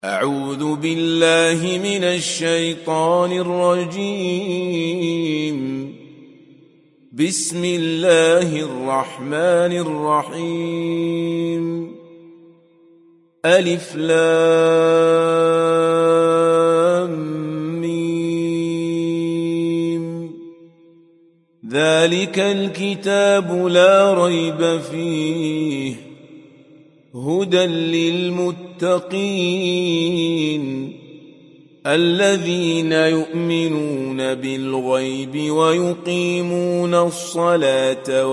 أعوذ بالله من الشيطان الرجيم. بسم الله الرحمن الرحيم. ألف لام ميم. ذلك الكتاب لا ريب فيه هدى للمتقين الذين يؤمنون بالغيب ويقيمون الصلاة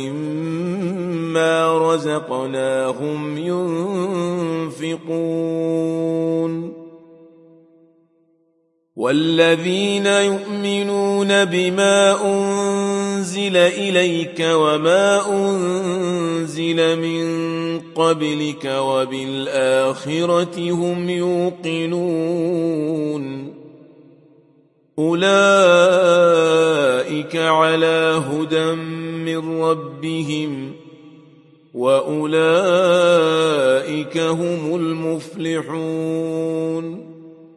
ومما رزقناهم ينفقون والذين يؤمنون بما أنزل إليك وما أنزل من قبلك وبالآخرة هم يوقنون أولئك على هدى من ربهم وأولئك هم المفلحون.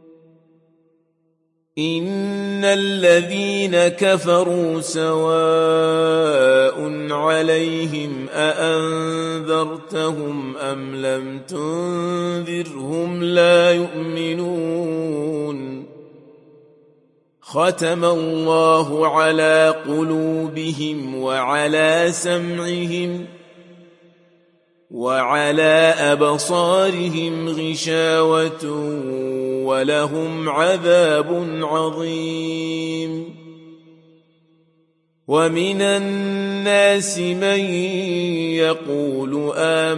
إن الذين كفروا سواء عليهم أأنذرتهم أم لم تنذرهم لا يؤمنون. ختم الله على قلوبهم وعلى سمعهم وعلى أبصارهم غشاوة ولهم عذاب عظيم. ومن الناس من يقول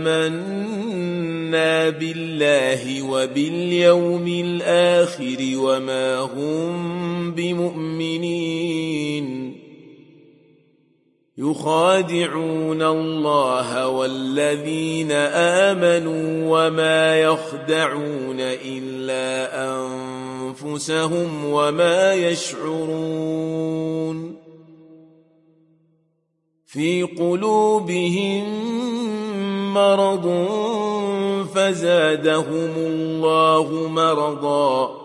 آمنا بالله وباليوم الآخر وما هم بمؤمنين يخادعون الله والذين آمنوا وما يخدعون إلا أنفسهم وما يشعرون. في قلوبهم مرض فزادهم الله مرضا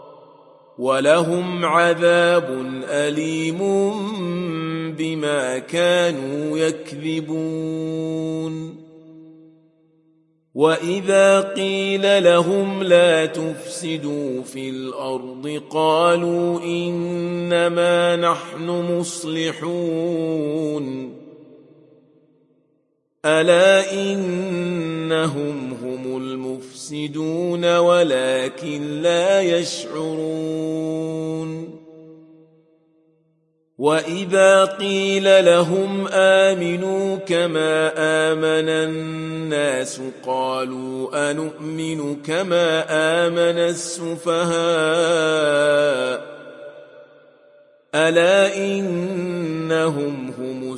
ولهم عذاب أليم بما كانوا يكذبون. وإذا قيل لهم لا تفسدوا في الأرض قالوا إنما نحن مصلحون ألا إنهم هم المفسدون ولكن لا يشعرون. وإذا قيل لهم آمنوا كما آمن الناس قالوا أنؤمن كما آمن السفهاء ألا إنهم هم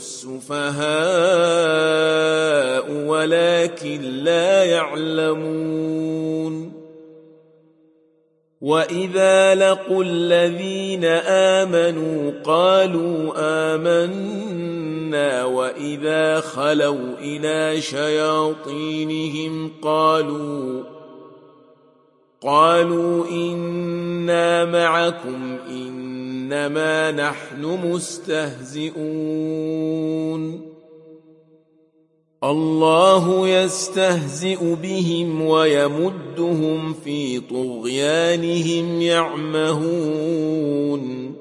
السفهاء ولكن لا يعلمون. وإذا لقوا الذين آمنوا قالوا آمنا وإذا خلوا إلى شياطينهم قالوا إنا معكم إنما نحن مستهزئون. الله يستهزئ بهم ويمدهم في طغيانهم يعمهون.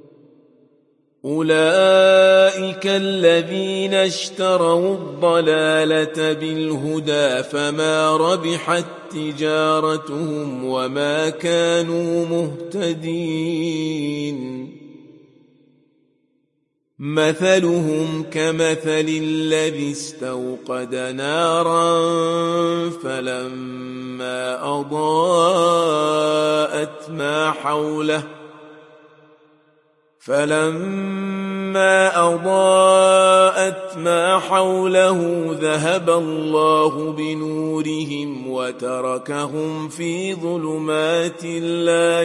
أولئك الذين اشتروا الضلالة بالهدى فما ربحت تجارتهم وما كانوا مهتدين. مثلهم كمثل الذي استوقد نارا فلما أضاءت ما حوله ذهب الله بنورهم وتركهم في ظلمات لا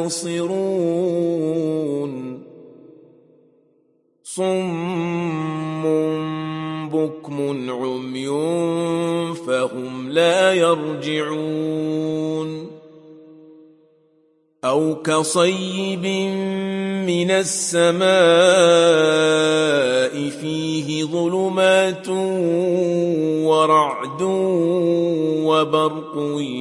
يبصرون. صم بكم عمي فهم لا يرجعون أو كصيب من السماء فيه ظلمات ورعد وبرق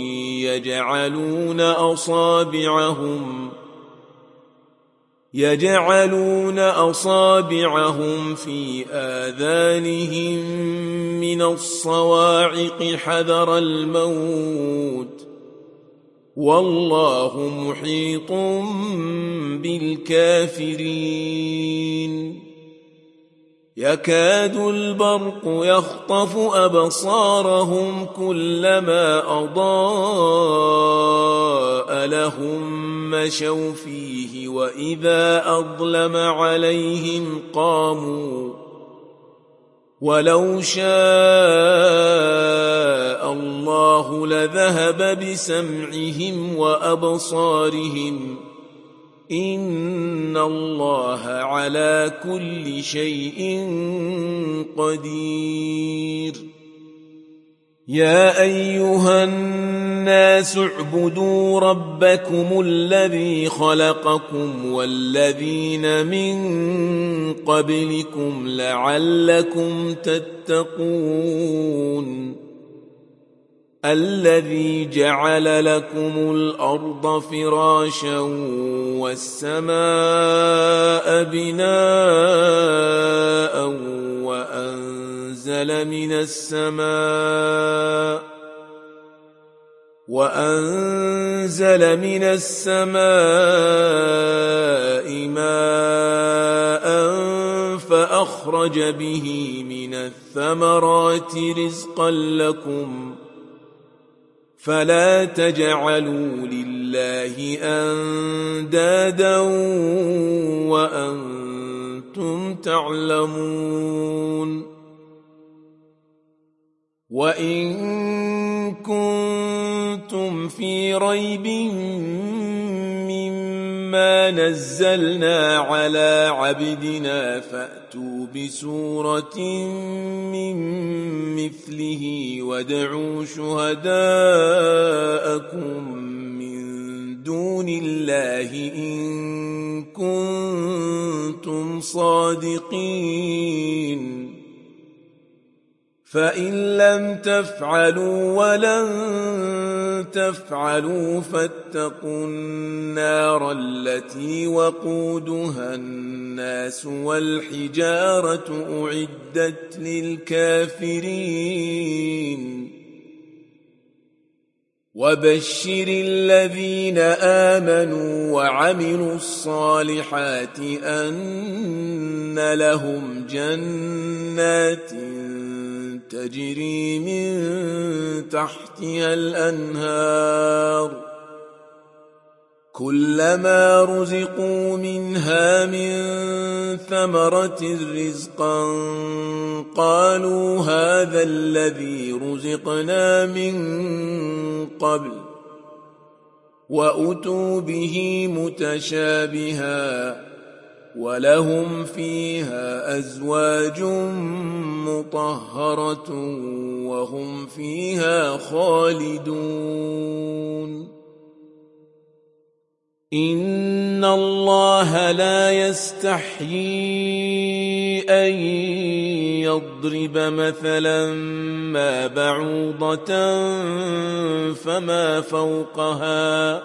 يجعلون أصابعهم في آذانهم من الصواعق حذر الموت والله محيط بالكافرين يكاد البرق يخطف أبصارهم كلما أضاء لهم مشوا فيه وإذا أظلم عليهم قاموا ولو شاء الله لذهب بسمعهم وأبصارهم إن الله على كل شيء قدير يا أيها الناس اعبدوا ربكم الذي خلقكم والذين من قبلكم لعلكم تتقون الذي جعل لكم الأرض فراشا والسماء بناء وأنزل من السماء ماء فأخرج به من الثمرات رزقا لكم فلا تجعلوا لله أندادا وأنتم تعلمون وإن كنتم في ريب مما نزلنا على عبدنا فأتوا بسورة من مثله وادعوا شهداءكم من دون الله إن كنتم صادقين فإن لم تفعلوا ولن تفعلوا فاتقوا النار التي وقودها الناس والحجارة أعدت للكافرين وبشر الذين آمنوا وعملوا الصالحات أن لهم جنات تجري من تحتها الأنهار كلما رزقوا منها من ثمرة رزقا قالوا هذا الذي رزقنا من قبل وأتوا به متشابها ولهم فيها أزواج مطهرة وهم فيها خالدون إن الله لا يستحيي أن يضرب مثلا ما بعوضة فما فوقها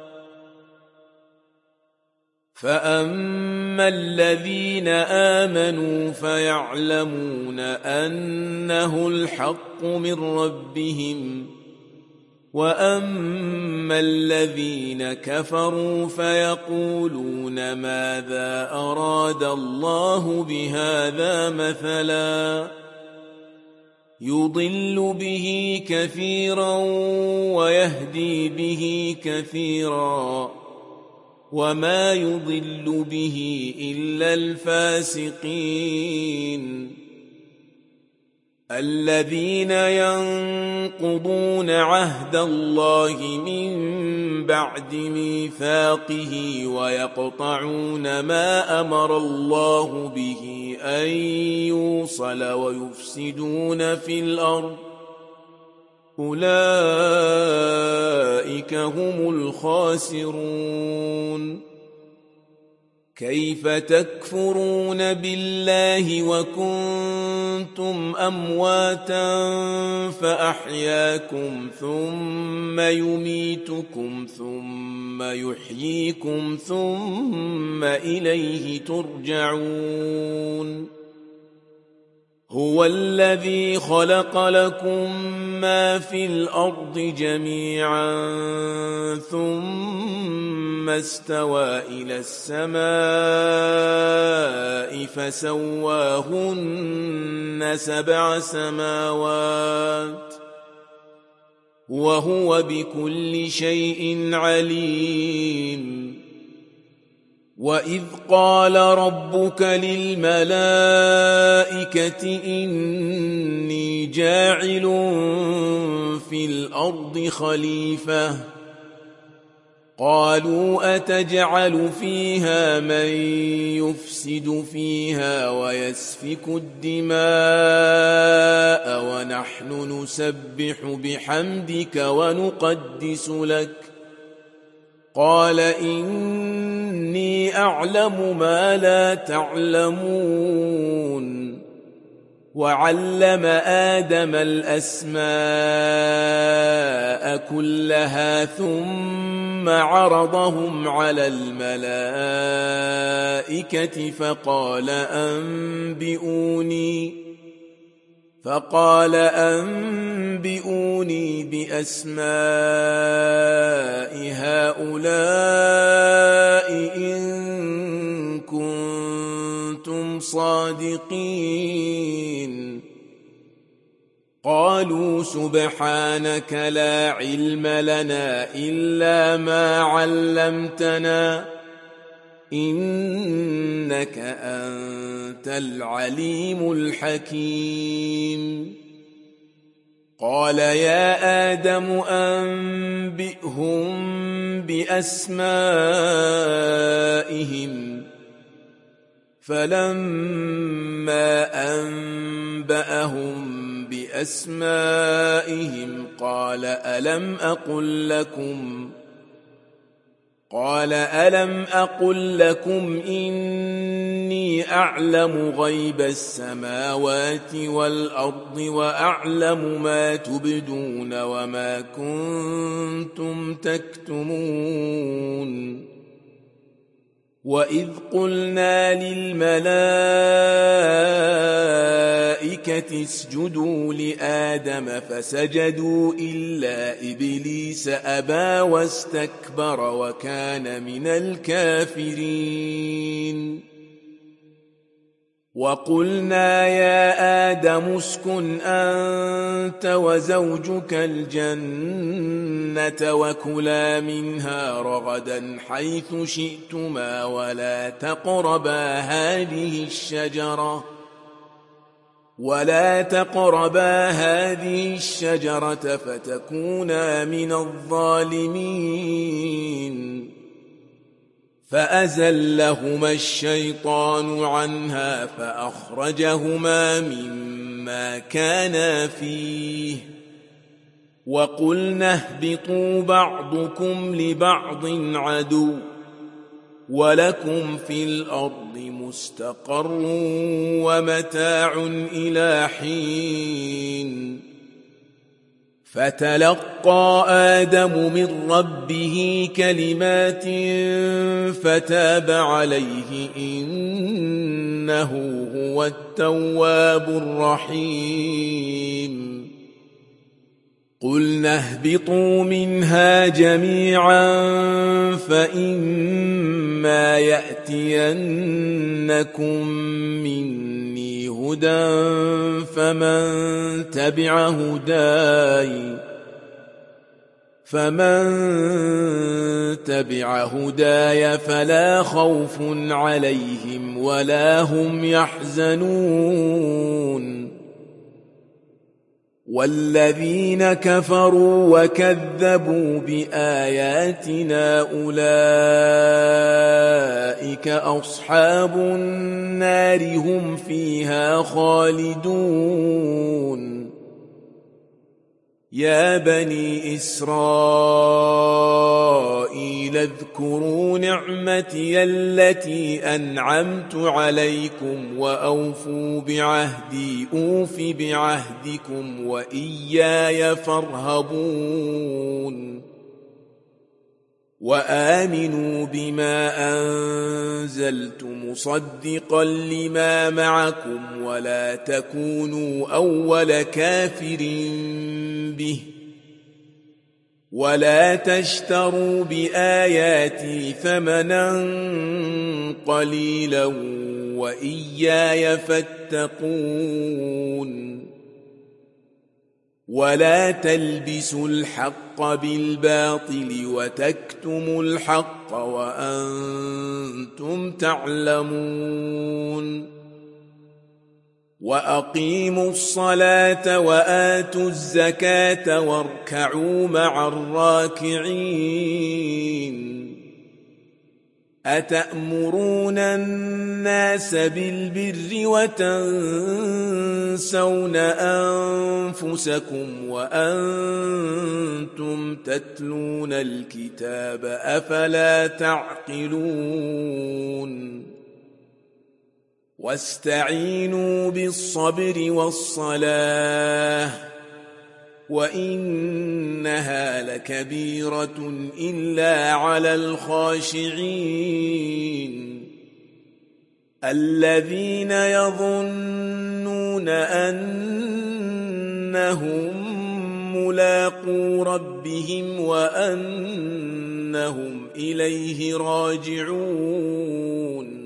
فأما الذين آمنوا فيعلمون أنه الحق من ربهم وأما الذين كفروا فيقولون ماذا أراد الله بهذا مثلا يضل به كثيرا ويهدي به كثيرا وما يضل به إلا الفاسقين الذين ينقضون عهد الله من بعد ميثاقه ويقطعون ما أمر الله به أن يوصل ويفسدون في الأرض أولئك هم الخاسرون. كيف تكفرون بالله وكنتم أمواتا فأحياكم ثم يميتكم ثم يحييكم ثم إليه ترجعون. هو الذي خلق لكم ما في الأرض جميعا ثم استوى إلى السماء فسواهن 7 سماوات وهو بكل شيء عليم. وإذ قال ربك للملائكة إني جاعل في الأرض خليفة قالوا أتجعل فيها من يفسد فيها ويسفك الدماء ونحن نسبح بحمدك ونقدس لك قال إني أعلم ما لا تعلمون. وعلم آدم الأسماء كلها ثم عرضهم على الملائكة فقال أنبئوني بأسماء هؤلاء إن كنتم صادقين. قالوا سبحانك لا علم لنا إلا ما علمتنا إنك أنت العليم الحكيم. قال يا آدم أنبئهم بأسمائهم فلما أنبأهم بأسمائهم قال ألم أقل لكم إني أعلم غيب السماوات والأرض وأعلم ما تبدون وما كنتم تكتمون. وإذ قلنا للملائكة اسجدوا لآدم فسجدوا إلا إبليس أبى واستكبر وكان من الكافرين. وقلنا يا آدم اسكن أنت وزوجك الجنة وكلا منها رغدا حيث شئتما ولا تقربا هذه الشجرة فتكونا من الظالمين. فأزلهما الشيطان عنها فأخرجهما مما كانا فيه وقلنا اهبطوا بعضكم لبعض عدو ولكم في الأرض مستقر ومتاع إلى حين. فتلقى آدم من ربه كلمات فتاب عليه إنه هو التواب الرحيم. قلنا اهبطوا منها جميعا فإما يأتينكم مني هدى فمن تبع هداي فلا خوف عليهم ولا هم يحزنون. والذين كفروا وكذبوا بآياتنا أولئك أصحاب النار هم فيها خالدون. يا بني إسرائيل اذكروا نعمتي التي أنعمت عليكم وأوفوا بعهدي أوف بعهدكم وإياي فارهبون وآمنوا بما أنزلت مصدقا لما معكم ولا تكونوا أول كافر به ولا تشتروا بآياتي ثمنا قليلا وإياي فاتقون ولا تلبسوا الحق بالباطل وتكتموا الحق وأنتم تعلمون وأقيموا الصلاة وآتوا الزكاة واركعوا مع الراكعين أتأمرون الناس بالبر وتنسون أنفسكم وأنتم تتلون الكتاب أفلا تعقلون واستعينوا بالصبر والصلاة وإنها لكبيرة إلا على الخاشعين الذين يظنون أنهم ملاقو ربهم وأنهم إليه راجعون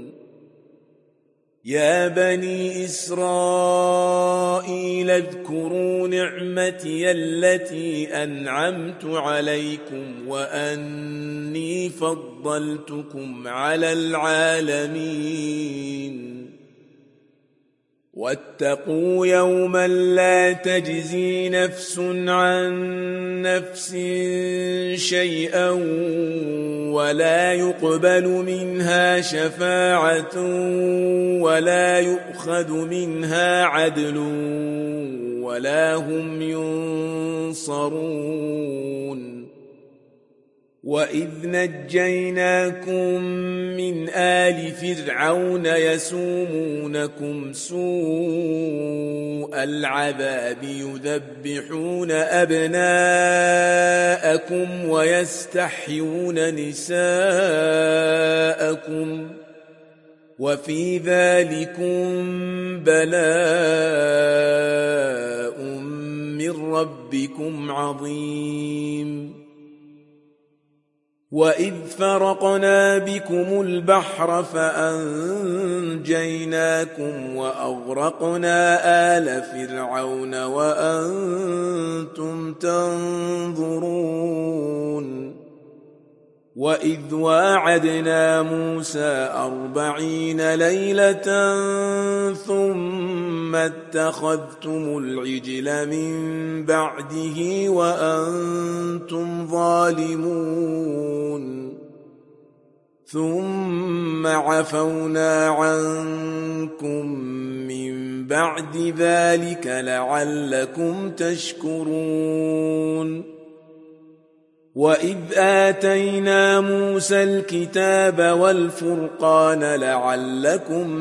يا بني إسرائيل اذكروا نعمتي التي أنعمت عليكم وأني فضلتكم على العالمين واتقوا يوما لا تجزي نفس عن نفس شيئا ولا يقبل منها شفاعة ولا يؤخذ منها عدل ولا هم ينصرون وإذ نجيناكم من آل فرعون يسومونكم سوء العذاب يذبحون أبناءكم ويستحيون نساءكم وفي ذلكم بلاء من ربكم عظيم وإذ فرقنا بكم البحر فأنجيناكم وأغرقنا آل فرعون وأنتم تنظرون وإذ واعدنا موسى 40 ليلة ثم اتخذتم العجل من بعده وأنتم ظالمون ثم عفونا عنكم من بعد ذلك لعلكم تشكرون وإذ آتينا موسى الكتاب والفرقان لعلكم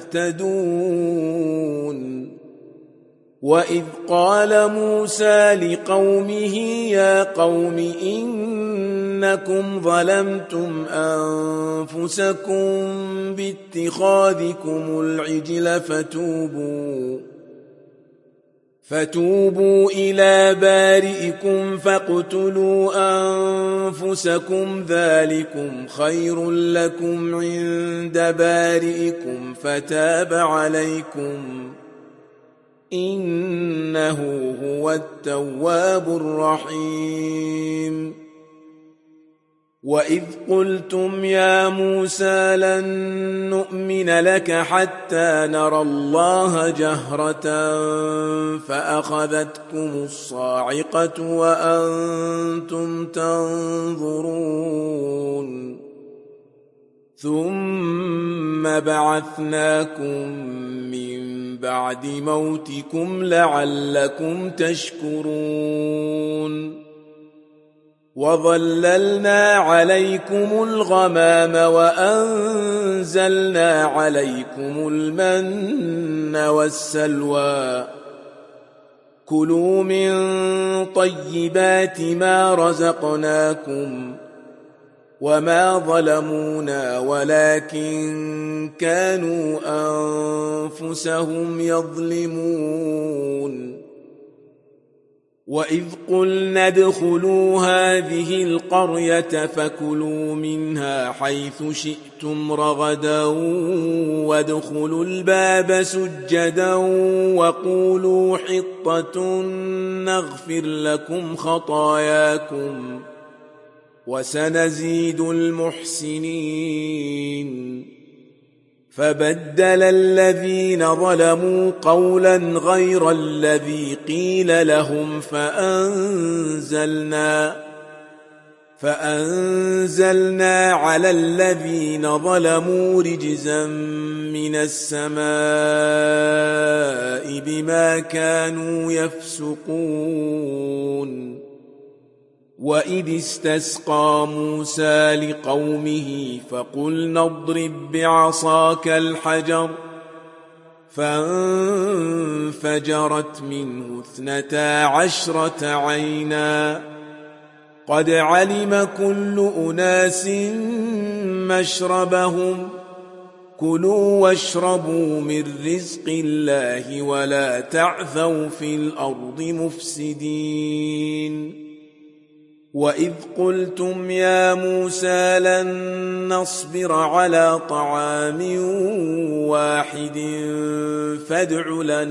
تهتدون وإذ قال موسى لقومه يا قوم إنكم ظلمتم أنفسكم باتخاذكم العجل فتوبوا إلى بارئكم فاقتلوا أنفسكم ذلكم خير لكم عند بارئكم فتاب عليكم إنه هو التواب الرحيم وإذ قلتم يا موسى لن نؤمن لك حتى نرى الله جهرة فأخذتكم الصاعقة وأنتم تنظرون ثم بعثناكم من بعد موتكم لعلكم تشكرون وظللنا عليكم الغمام وأنزلنا عليكم المن والسلوى كلوا من طيبات ما رزقناكم وما ظلمونا ولكن كانوا أنفسهم يظلمون وإذ قلنا ادخلوا هذه القرية فكلوا منها حيث شئتم رغدا وادخلوا الباب سجدا وقولوا حطة نغفر لكم خطاياكم وسنزيد المحسنين فبدل الذين ظلموا قولا غير الذي قيل لهم فأنزلنا على الذين ظلموا رجزا من السماء بما كانوا يفسقون وإذ استسقى موسى لقومه فقلنا اضرب بعصاك الحجر فانفجرت منه 12 عينا قد علم كل أناس مشربهم كلوا واشربوا من رزق الله ولا تعثوا في الأرض مفسدين وإذ قلتم يا موسى لن نصبر على طعام واحد فادع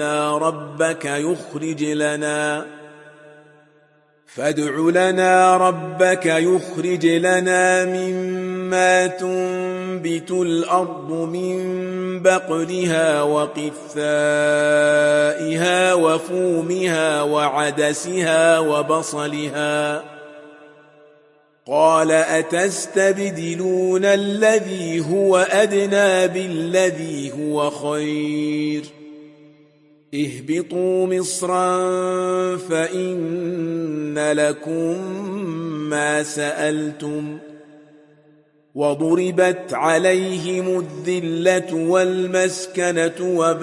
لنا ربك يخرج لنا مما تنبت الأرض من بقلها وقثائها وفومها وعدسها وبصلها قال أتستبدلون الذي هو أدنى بالذي هو خير اهبطوا مصرا فإن لكم ما سألتم وضربت عليهم الذلة والمسكنة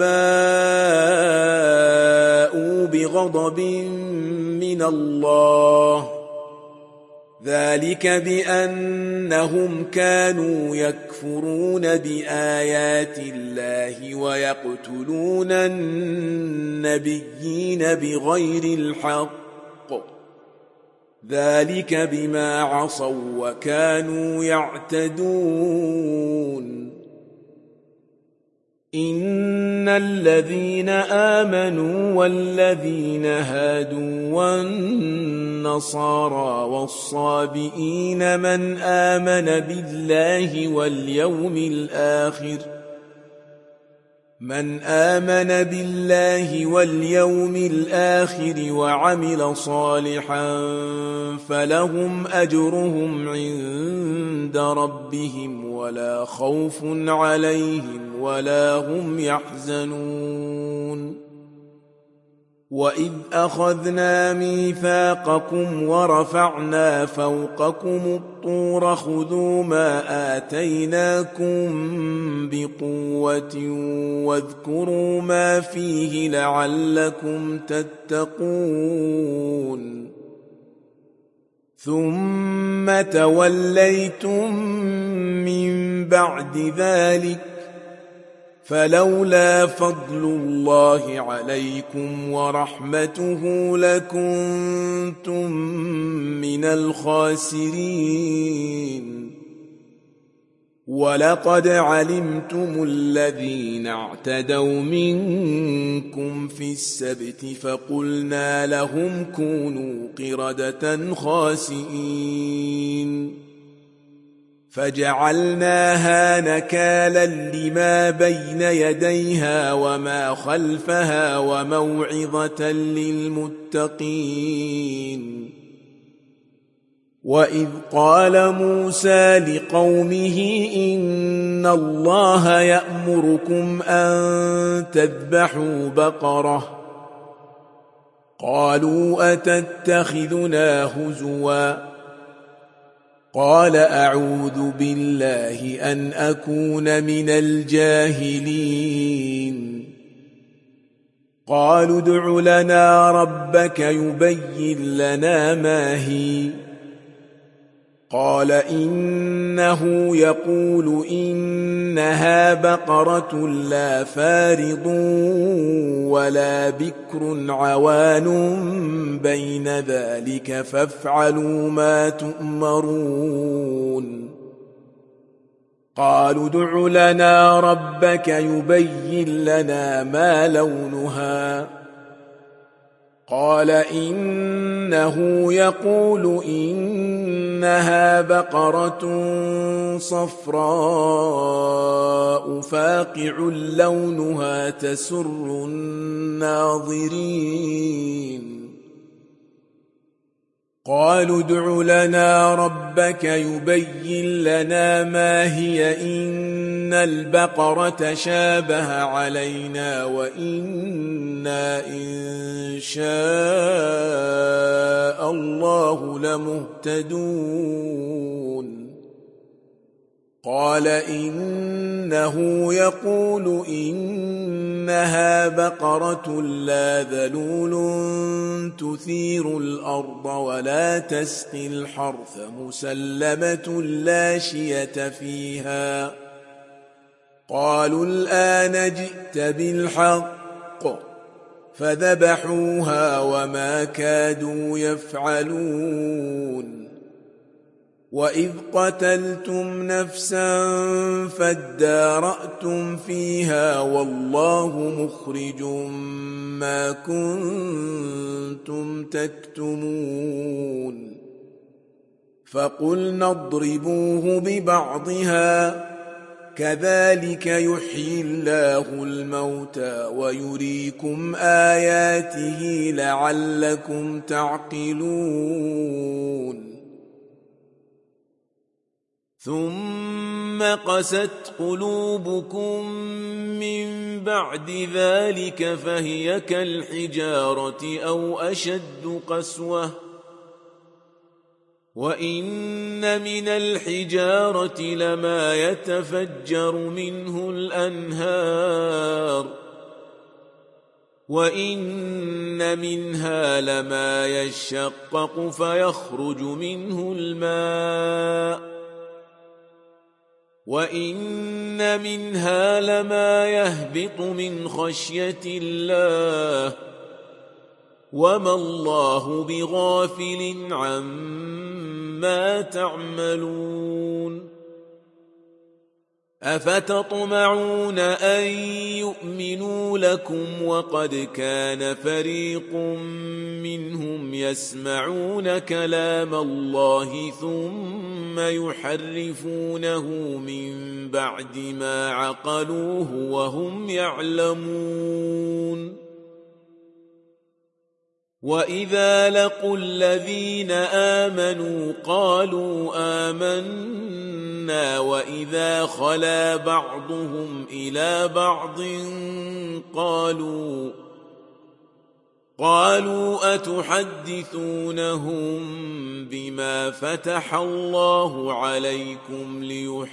وباءوا بغضب من الله ذلك بأنهم كانوا يكفرون بآيات الله ويقتلون النبيين بغير الحق ذلك بما عصوا وكانوا يعتدون إن الذين آمنوا والذين هادوا والنصارى والصابئين من آمن بالله واليوم الآخر وعمل صالحا فلهم أجرهم عند ربهم ولا خوف عليهم ولا هم يحزنون وإذ أخذنا ميثاقكم ورفعنا فوقكم الطور خذوا ما آتيناكم بقوة واذكروا ما فيه لعلكم تتقون ثم توليتم من بعد ذلك فلولا فضل الله عليكم ورحمته لكنتم من الخاسرين ولقد علمتم الذين اعتدوا منكم في السبت فقلنا لهم كونوا قردة خاسئين فجعلناها نكالا لما بين يديها وما خلفها وموعظة للمتقين وإذ قال موسى لقومه إن الله يأمركم أن تذبحوا بقرة قالوا أتتخذنا هزوا قال أعوذ بالله أن أكون من الجاهلين قالوا ادع لنا ربك يبين لنا ما هي قال إنه يقول إنها بقرة لا فارض ولا بكر عوان بين ذلك فافعلوا ما تؤمرون قالوا ادع لنا ربك يبين لنا ما لونها قال إنه يقول إنها بقرة صفراء فاقع لونها تسر الناظرين قالوا ادع لنا ربك يبين لنا ما هي إن البقرة شابه علينا وإنا إن شاء الله لمهتدون قال إنه يقول إنها بقرة لا ذلول تثير الأرض ولا تسقي الحرث مسلمة لا شية فيها قالوا الآن جئت بالحق فذبحوها وما كادوا يفعلون وإذ قتلتم نفسا فادارأتم فيها والله مخرج ما كنتم تكتمون فقلنا اضربوه ببعضها كذلك يحيي الله الموتى ويريكم آياته لعلكم تعقلون ثم قست قلوبكم من بعد ذلك فهي كالحجارة أو أشد قسوة وإن من الحجارة لما يتفجر منه الأنهار وإن منها لما يشقق فيخرج منه الماء وإن منها لما يهبط من خشية الله وما الله بغافل عما تعملون أفتطمعون أن يؤمنوا لكم وقد كان فريق منهم يسمعون كلام الله ثم يحرفونه من بعد ما عقلوه وهم يعلمون وإذا لقوا الذين آمنوا قالوا آمنا وإذا خلا بعضهم إلى بعض قالوا أتحدثونهم بما فتح الله عليكم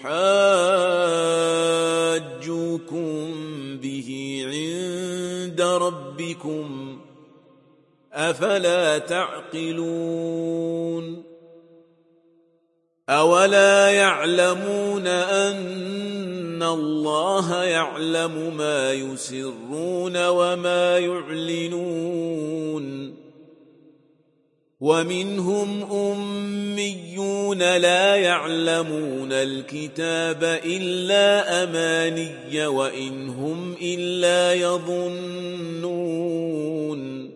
ليحاجوكم به عند ربكم أفلا تعقلون أولا يعلمون أن الله يعلم ما يسرون وما يعلنون ومنهم أميون لا يعلمون الكتاب إلا أماني وإن هم إلا يظنون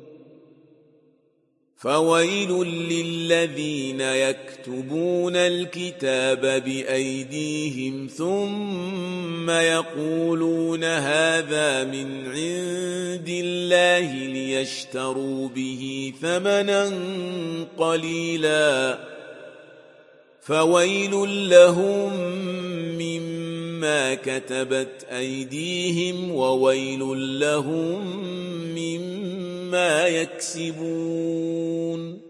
فويل للذين يكتبون الكتاب بأيديهم ثم يقولون هذا من عند الله ليشتروا به ثمنا قليلا فويل لهم مما كتبت أيديهم وويل لهم مما يكسبون.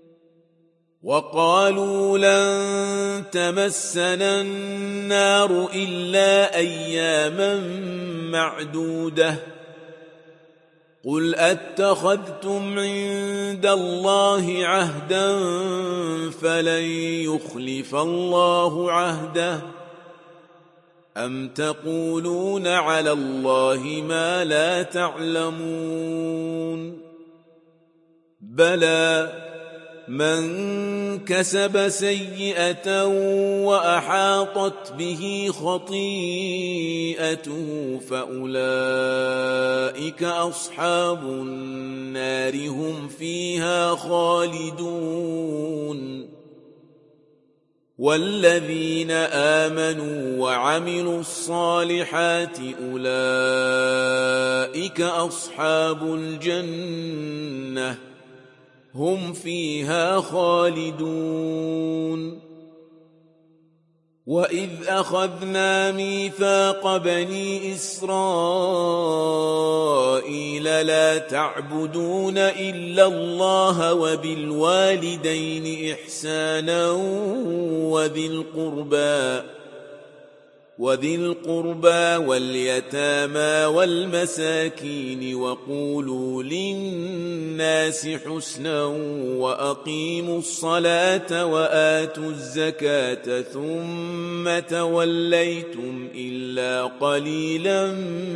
وقالوا لن تمسنا النار إلا أياما معدودة قل أتخذتم عند الله عهدا فلن يخلف الله عهده أم تقولون على الله ما لا تعلمون. بلى من كسب سيئة وأحاطت به خطيئته فأولئك أصحاب النار هم فيها خالدون. والذين آمنوا وعملوا الصالحات أولئك أصحاب الجنة هم فيها خالدون. وإذ أخذنا ميثاق بني إسرائيل لا تعبدون إلا الله وبالوالدين إحسانا وذي القربى واليتامى والمساكين وقولوا للناس حسنا وأقيموا الصلاة وآتوا الزكاة ثم توليتم إلا قليلا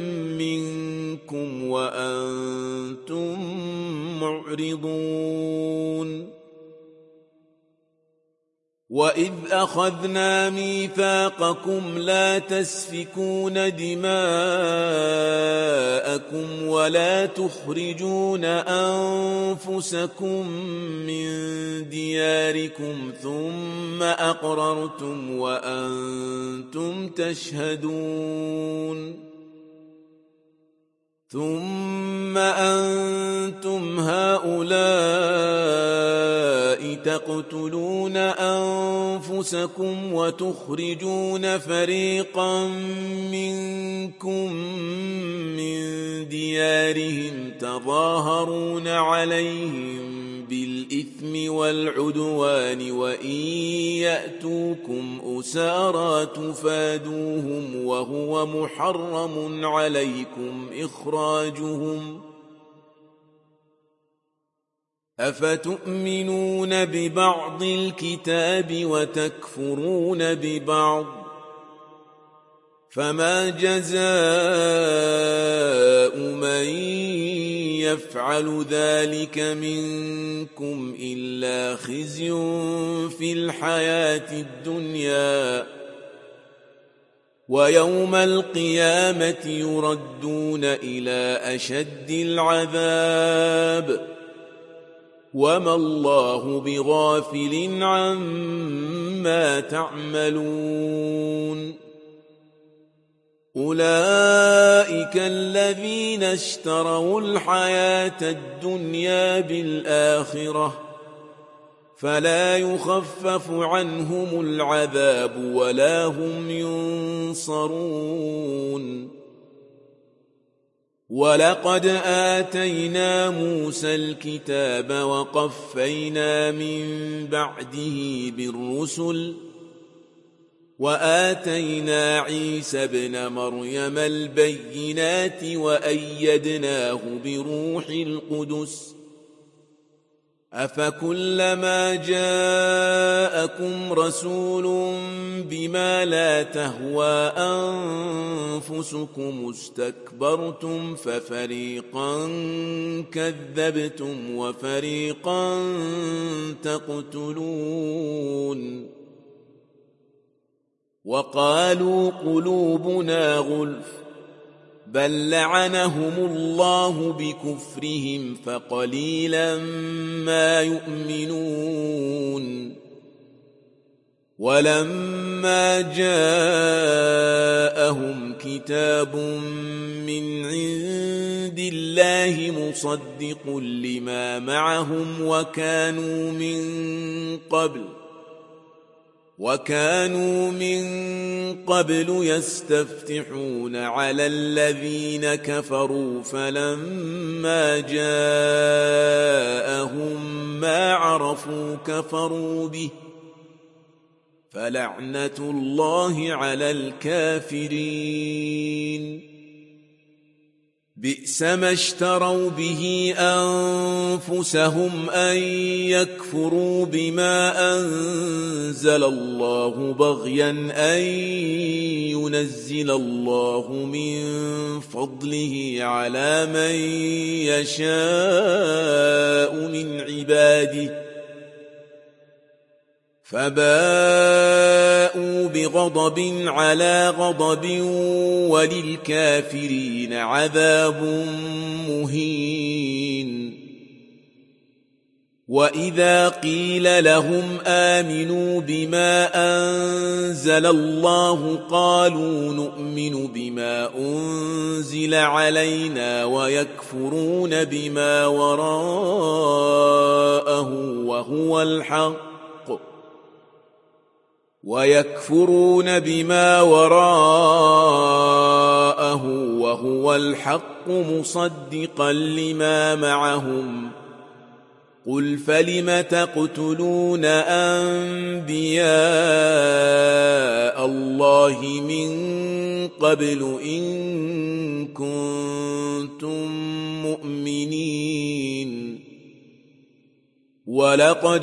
منكم وأنتم معرضون. وإذ أخذنا ميثاقكم لا تسفكون دماءكم ولا تخرجون أنفسكم من دياركم ثم أقررتم وأنتم تشهدون. ثم أنتم هؤلاء تقتلون أنفسكم وتخرجون فريقا منكم من ديارهم تظاهرون عليهم بالإثم والعدوان وإن يأتوكم أسارى تفادوهم وهو محرم عليكم إخراجهم أفتؤمنون ببعض الكتاب وتكفرون ببعض فما جزاء من يفعل ذلك منكم إلا خزي في الحياة الدنيا ويوم القيامة يردون إلى أشد العذاب وما الله بغافل عما تعملون. أولئك الذين اشتروا الحياة الدنيا بالآخرة فلا يخفف عنهم العذاب ولا هم ينصرون. ولقد آتينا موسى الكتاب وقفينا من بعده بالرسل وآتينا عيسى ابن مريم البينات وأيدناه بروح القدس أفكلما جاءكم رسول بما لا تهوى أنفسكم استكبرتم ففريقا كذبتم وفريقا تقتلون. وقالوا قلوبنا غلف بل لعنهم الله بكفرهم فقليلا ما يؤمنون. ولما جاءهم كتاب من عند الله مصدق لما معهم وكانوا من قبل وكانوا من قبل يستفتحون على الذين كفروا فلما جاءهم ما عرفوا كفروا به فلعنة الله على الكافرين بئس ما اشتروا به أنفسهم أن يكفروا بما أنزل الله بغيا أن ينزل الله من فضله على من يشاء من عباده فباءوا بغضب على غضب وللكافرين عذاب مهين وإذا قيل لهم آمنوا بما أنزل الله قالوا نؤمن بما أنزل علينا ويكفرون بما وراءه وهو الحق مصدقا لما معهم قل فلم تقتلون أنبياء الله من قبل إن كنتم مؤمنين ولقد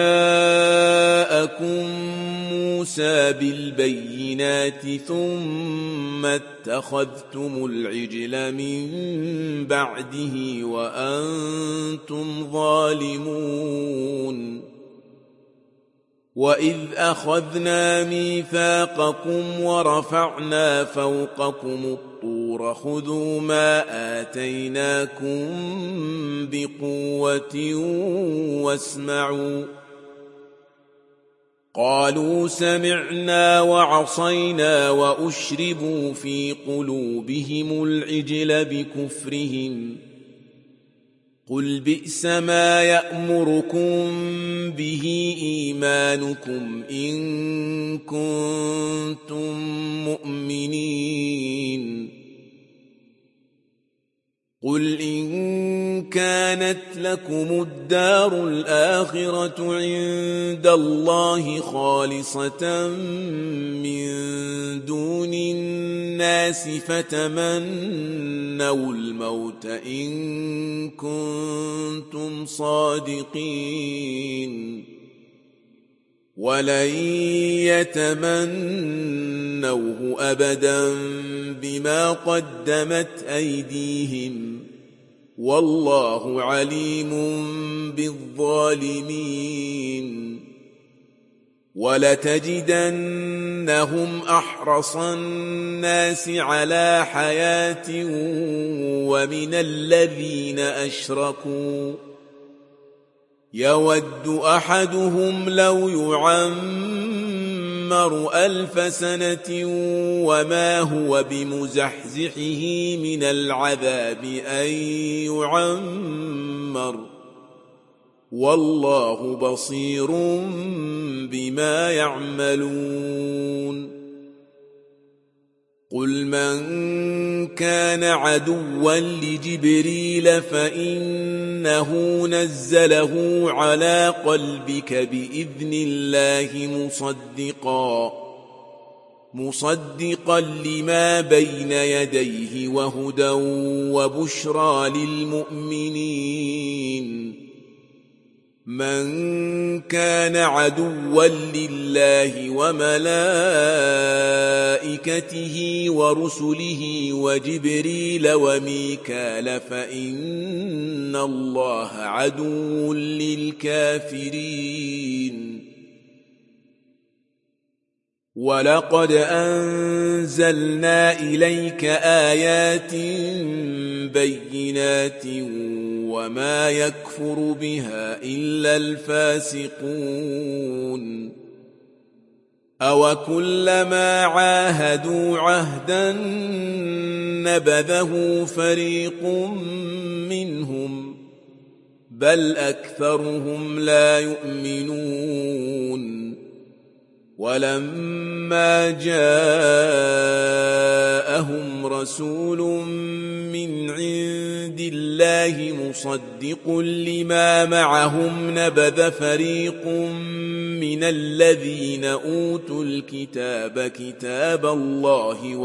جاءكم موسى بالبينات ثم اتخذتم العجل من بعده وأنتم ظالمون وإذ أخذنا ميثاقكم ورفعنا فوقكم الطور خذوا ما آتيناكم بقوة واسمعوا قالوا سمعنا وعصينا وأشربوا في قلوبهم العجل بكفرهم قل بئس ما يأمركم به إيمانكم إن كنتم مؤمنين قل إن كانت لكم الدار الآخرة عند الله خالصة من دون الناس فتمنوا الموت إن كنتم صادقين ولن يتمنوه أبدا بما قدمت أيديهم والله عليم بالظالمين ولتجدنهم أحرص الناس على حياة ومن الذين أشركوا يود أحدهم لو يعمر 1000 سنة وما هو بمزحزحه من العذاب أن يعمر والله بصير بما يعملون قل من كان عدوا لجبريل فإنه نزله على قلبك بإذن الله مصدقا لما بين يديه وهدى وبشرى للمؤمنين من كان عدوا لله وملائكته ورسله وجبريل وميكال فإن الله عدو للكافرين ولقد أنزلنا إليك آيات بينات وما يكفر بها إلا الفاسقون أوكلما عاهدوا عهدا نبذه فريق منهم بل أكثرهم لا يؤمنون ولما جاءهم رسول من عند الله مصدق لما معهم نبذ فريق من الذين أوتوا الكتاب كتاب الله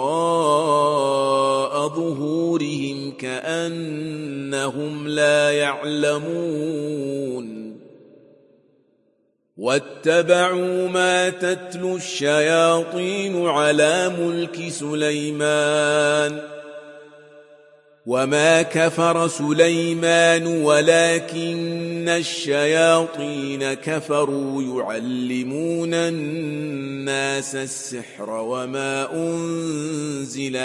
وراء ظهورهم كأنهم لا يعلمون واتبعوا ما تتلو الشياطين على ملك سليمان وما كفر سليمان ولكن الشياطين كفروا يعلمون الناس السحر وما أنزل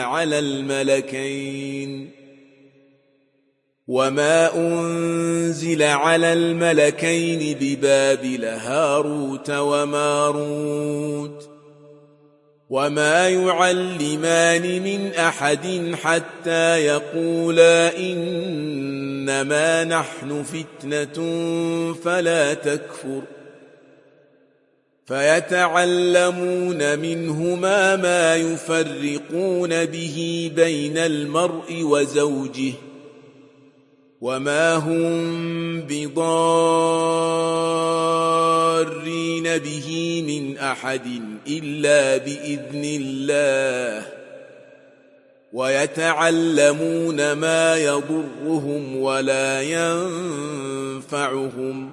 على الملكين ببابل هاروت وماروت وما يعلمان من أحد حتى يقولا إنما نحن فتنة فلا تكفر فيتعلمون منهما ما يفرقون به بين المرء وزوجه وما هم بضارين به من أحد إلا بإذن الله ويتعلمون ما يضرهم ولا ينفعهم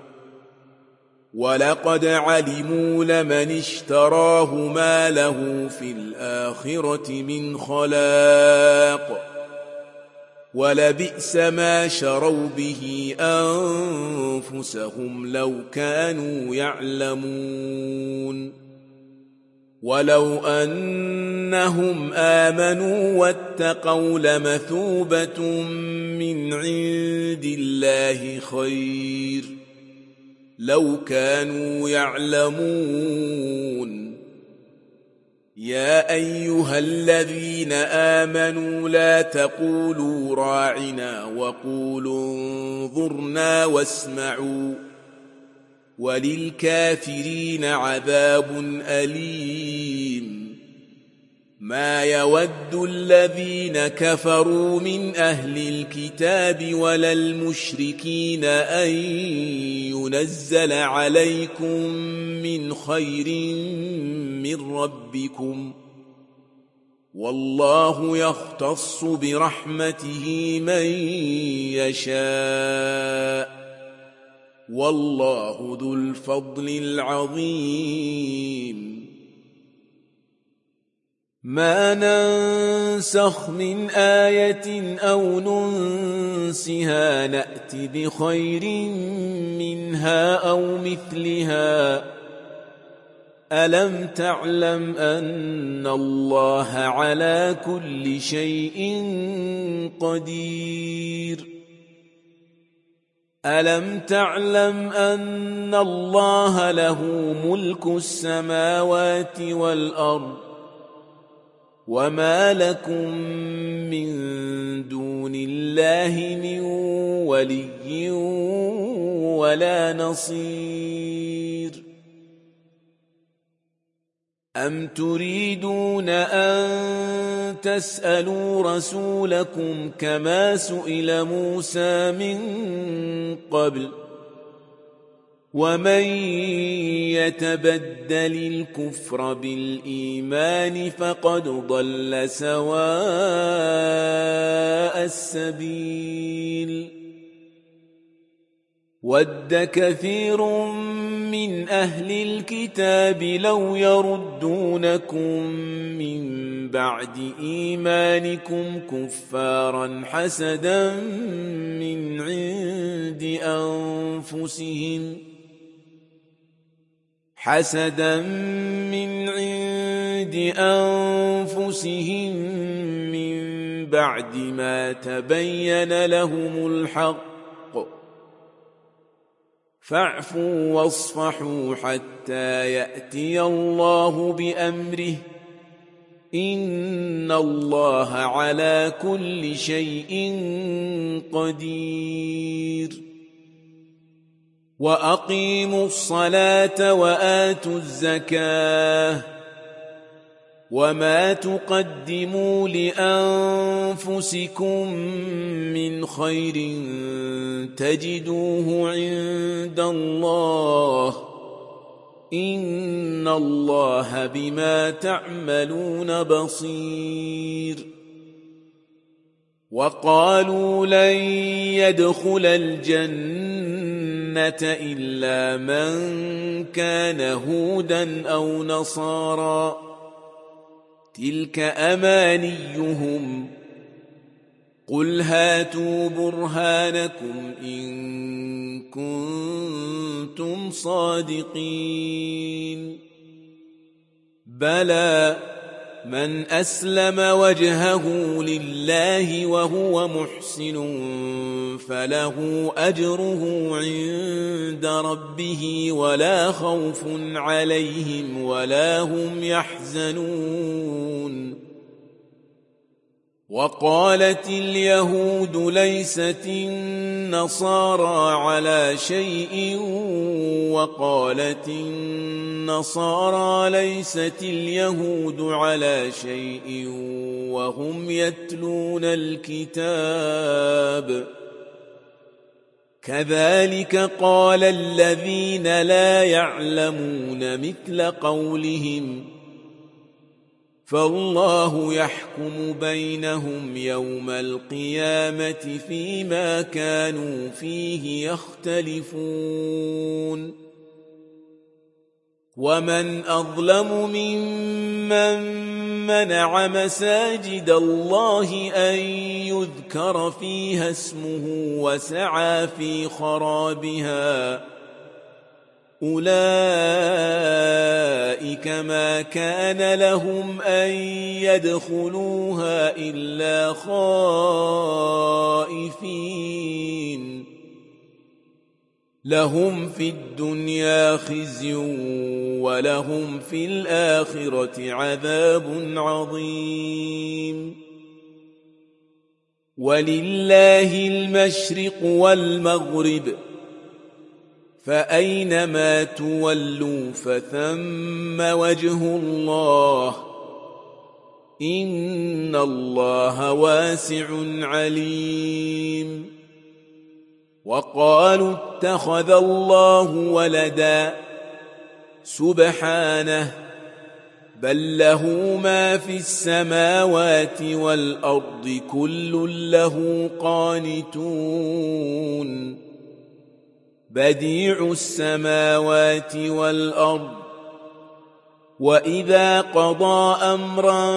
ولقد علموا لمن اشتراه ما له في الآخرة من خلاق ولبئس ما شروا به أنفسهم لو كانوا يعلمون ولو أنهم آمنوا واتقوا لمثوبة من عند الله خير لو كانوا يعلمون يا أيها الذين آمنوا لا تقولوا راعنا وقولوا انظرنا واسمعوا وللكافرين عذاب أليم ما يود الذين كفروا من أهل الكتاب ولا المشركين أن ينزل عليكم من خير من ربكم والله يختص برحمته من يشاء والله ذو الفضل العظيم ما ننسخ من آية أو ننسها نأت بخير منها أو مثلها ألم تعلم أن الله على كل شيء قدير ألم تعلم أن الله له ملك السماوات والأرض وما لكم من دون الله من ولي ولا نصير أم تريدون أن تسألوا رسولكم كما سئل موسى من قبل ومن يتبدل الكفر بالإيمان فقد ضل سواء السبيل ود كثير من أهل الكتاب لو يردونكم من بعد إيمانكم كفارا حسدا من عند أنفسهم من بعد ما تبين لهم الحق فاعفوا واصفحوا حتى يأتي الله بأمره إن الله على كل شيء قدير وأقيموا الصلاة وآتوا الزكاة وما تقدموا لأنفسكم من خير تجدوه عند الله إن الله بما تعملون بصير وقالوا لن يدخل الجنة إلا من كان هودا أو نصارى تلك أمانيهم قل هاتوا برهانكم إن كنتم صادقين بلى من أسلم وجهه لله وهو محسن فله أجره عند ربه ولا خوف عليهم ولا هم يحزنون وقالت اليهود ليست النصارى على شيء وقالت النصارى ليست اليهود على شيء وهم يتلون الكتاب كذلك قال الذين لا يعلمون مثل قولهم فالله يحكم بينهم يوم القيامة فيما كانوا فيه يختلفون ومن أظلم ممن منع مساجد الله أن يذكر فيها اسمه وسعى في خرابها أولئك ما كان لهم أن يدخلوها إلا خائفين لهم في الدنيا خزي ولهم في الآخرة عذاب عظيم ولله المشرق والمغرب فأينما تولوا فثم وجه الله إن الله واسع عليم وقالوا اتخذ الله ولدا سبحانه بل له ما في السماوات والأرض كل له قانتون بديع السماوات والأرض وإذا قضى أمرا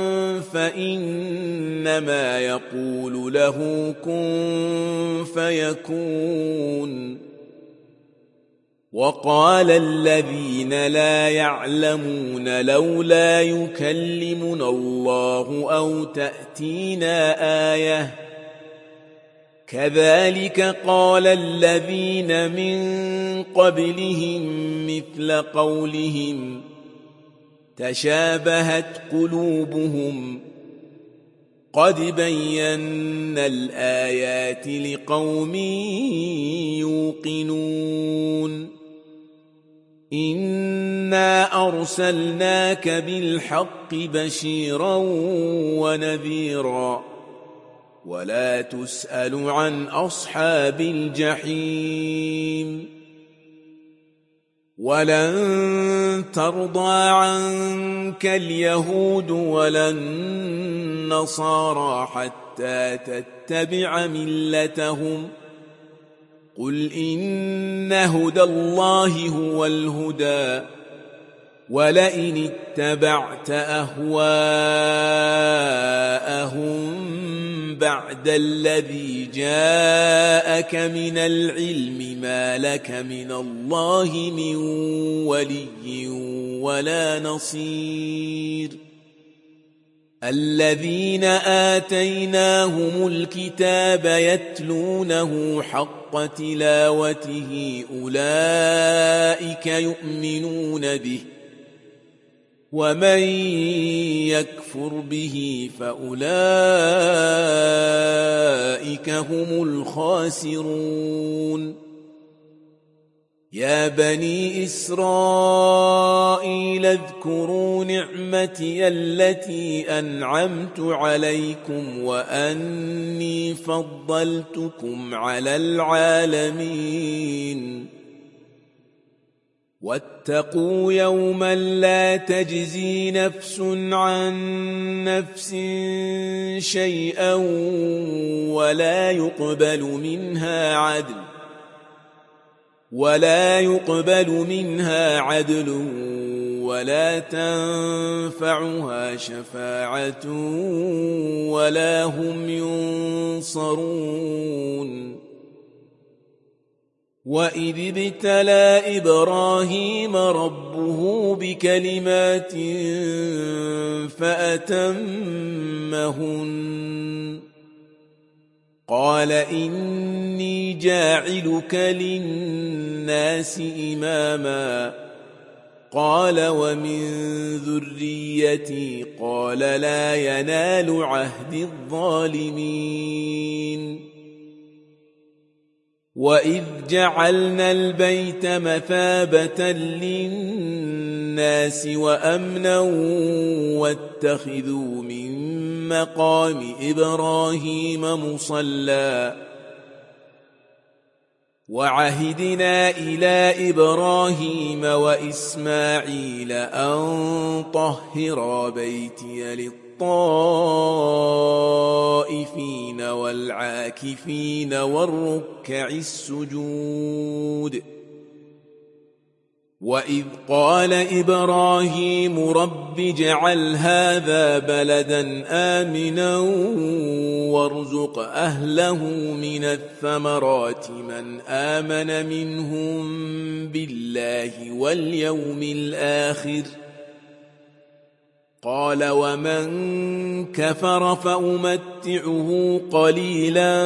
فإنما يقول له كن فيكون وقال الذين لا يعلمون لولا يكلمنا الله أو تأتينا آية كذلك قال الذين من قبلهم مثل قولهم تشابهت قلوبهم قد بينا الآيات لقوم يوقنون إنا أرسلناك بالحق بشيرا ونذيرا ولا تسأل عن أصحاب الجحيم ولن ترضى عنك اليهود ولا النصارى حتى تتبع ملتهم قل إن هدى الله هو الهدى ولئن اتبعت أهواءهم بعد الذي جاءك من العلم ما لك من الله من ولي ولا نصير الذين آتيناهم الكتاب يتلونه حق تلاوته أولئك يؤمنون به ومن يكفر به فأولئك هم الخاسرون يا بني إسرائيل اذكروا نعمتي التي أنعمت عليكم وأني فضلتكم على العالمين واتقوا يوما لا تجزي نفس عن نفس شيئا ولا يقبل منها عدل ولا تنفعها شفاعة ولا هم ينصرون وإذ ابتلى إبراهيم ربه بكلمات فأتمهن قال إني جاعلك للناس إماما قال ومن ذريتي قال لا ينال عهد الظالمين وإذ جعلنا البيت مثابة للناس وأمنا واتخذوا من مقام إبراهيم مصلى وعهدنا إلى إبراهيم وإسماعيل أن طهرا بيتي للطائفين والعاكفين والركع السجود وإذ قال إبراهيم رب اجعل هذا بلدا آمنا وارزق أهله من الثمرات من آمن منهم بالله واليوم الآخر قال ومن كفر فأمتعه قليلا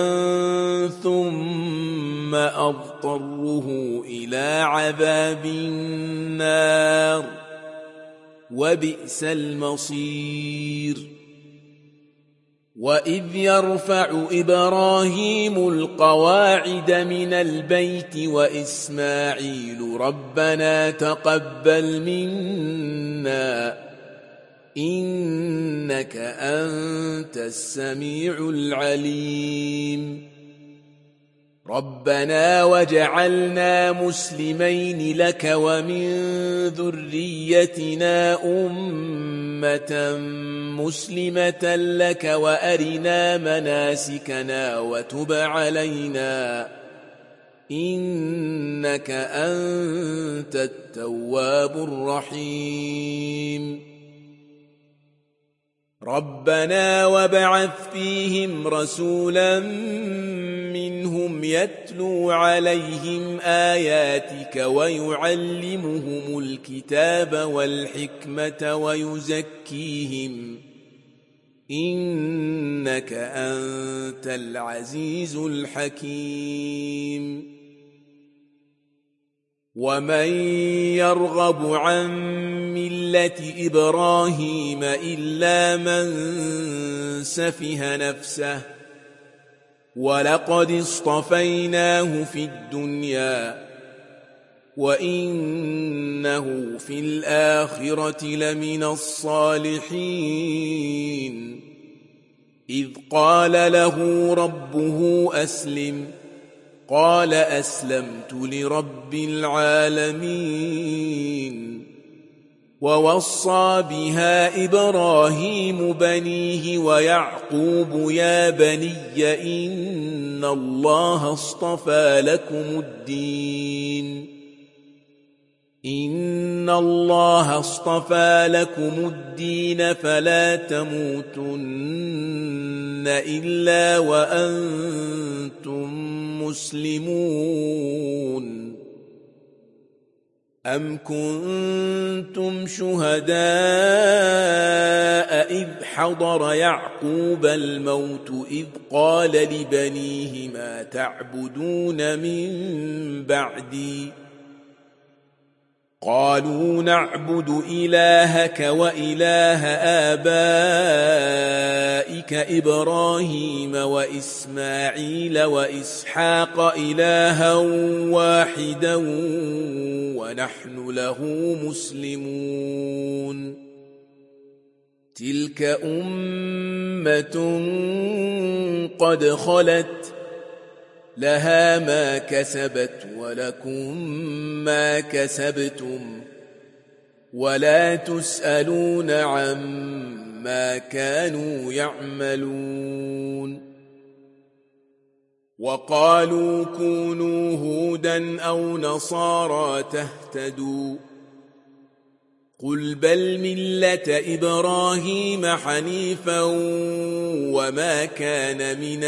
ثم أضطره إلى عذاب النار وبئس المصير وإذ يرفع إبراهيم القواعد من البيت وإسماعيل ربنا تقبل منا إنك أنت السميع العليم ربنا وجعلنا مسلمين لك ومن ذريتنا أمة مسلمة لك وأرنا مناسكنا وتب علينا إنك أنت التواب الرحيم ربنا وابعث فيهم رسولا منهم يتلو عليهم آياتك ويعلمهم الكتاب والحكمة ويزكيهم إنك أنت العزيز الحكيم ومن يرغب عن ملة إبراهيم إلا من سفه نفسه ولقد اصطفيناه في الدنيا وإنه في الآخرة لمن الصالحين إذ قال له ربه أسلم قال أسلمت لرب العالمين ووصى بها إبراهيم بنيه ويعقوب يا بني إن الله اصطفى لكم الدين فلا تموتن إلا وأنتم مسلمون أم كنتم شهداء إذ حضر يعقوب الموت إذ قال لبنيه ما تعبدون من بعدي قالوا نعبد إلهك وإله آبائك إبراهيم وإسماعيل وإسحاق إلها واحدا ونحن له مسلمون تلك أمة قد خلت لها ما كسبت ولكم ما كسبتم ولا تسألون عما كانوا يعملون وقالوا كونوا هودا أو نصارى تهتدوا قل بل ملة إبراهيم حنيفا وما كان من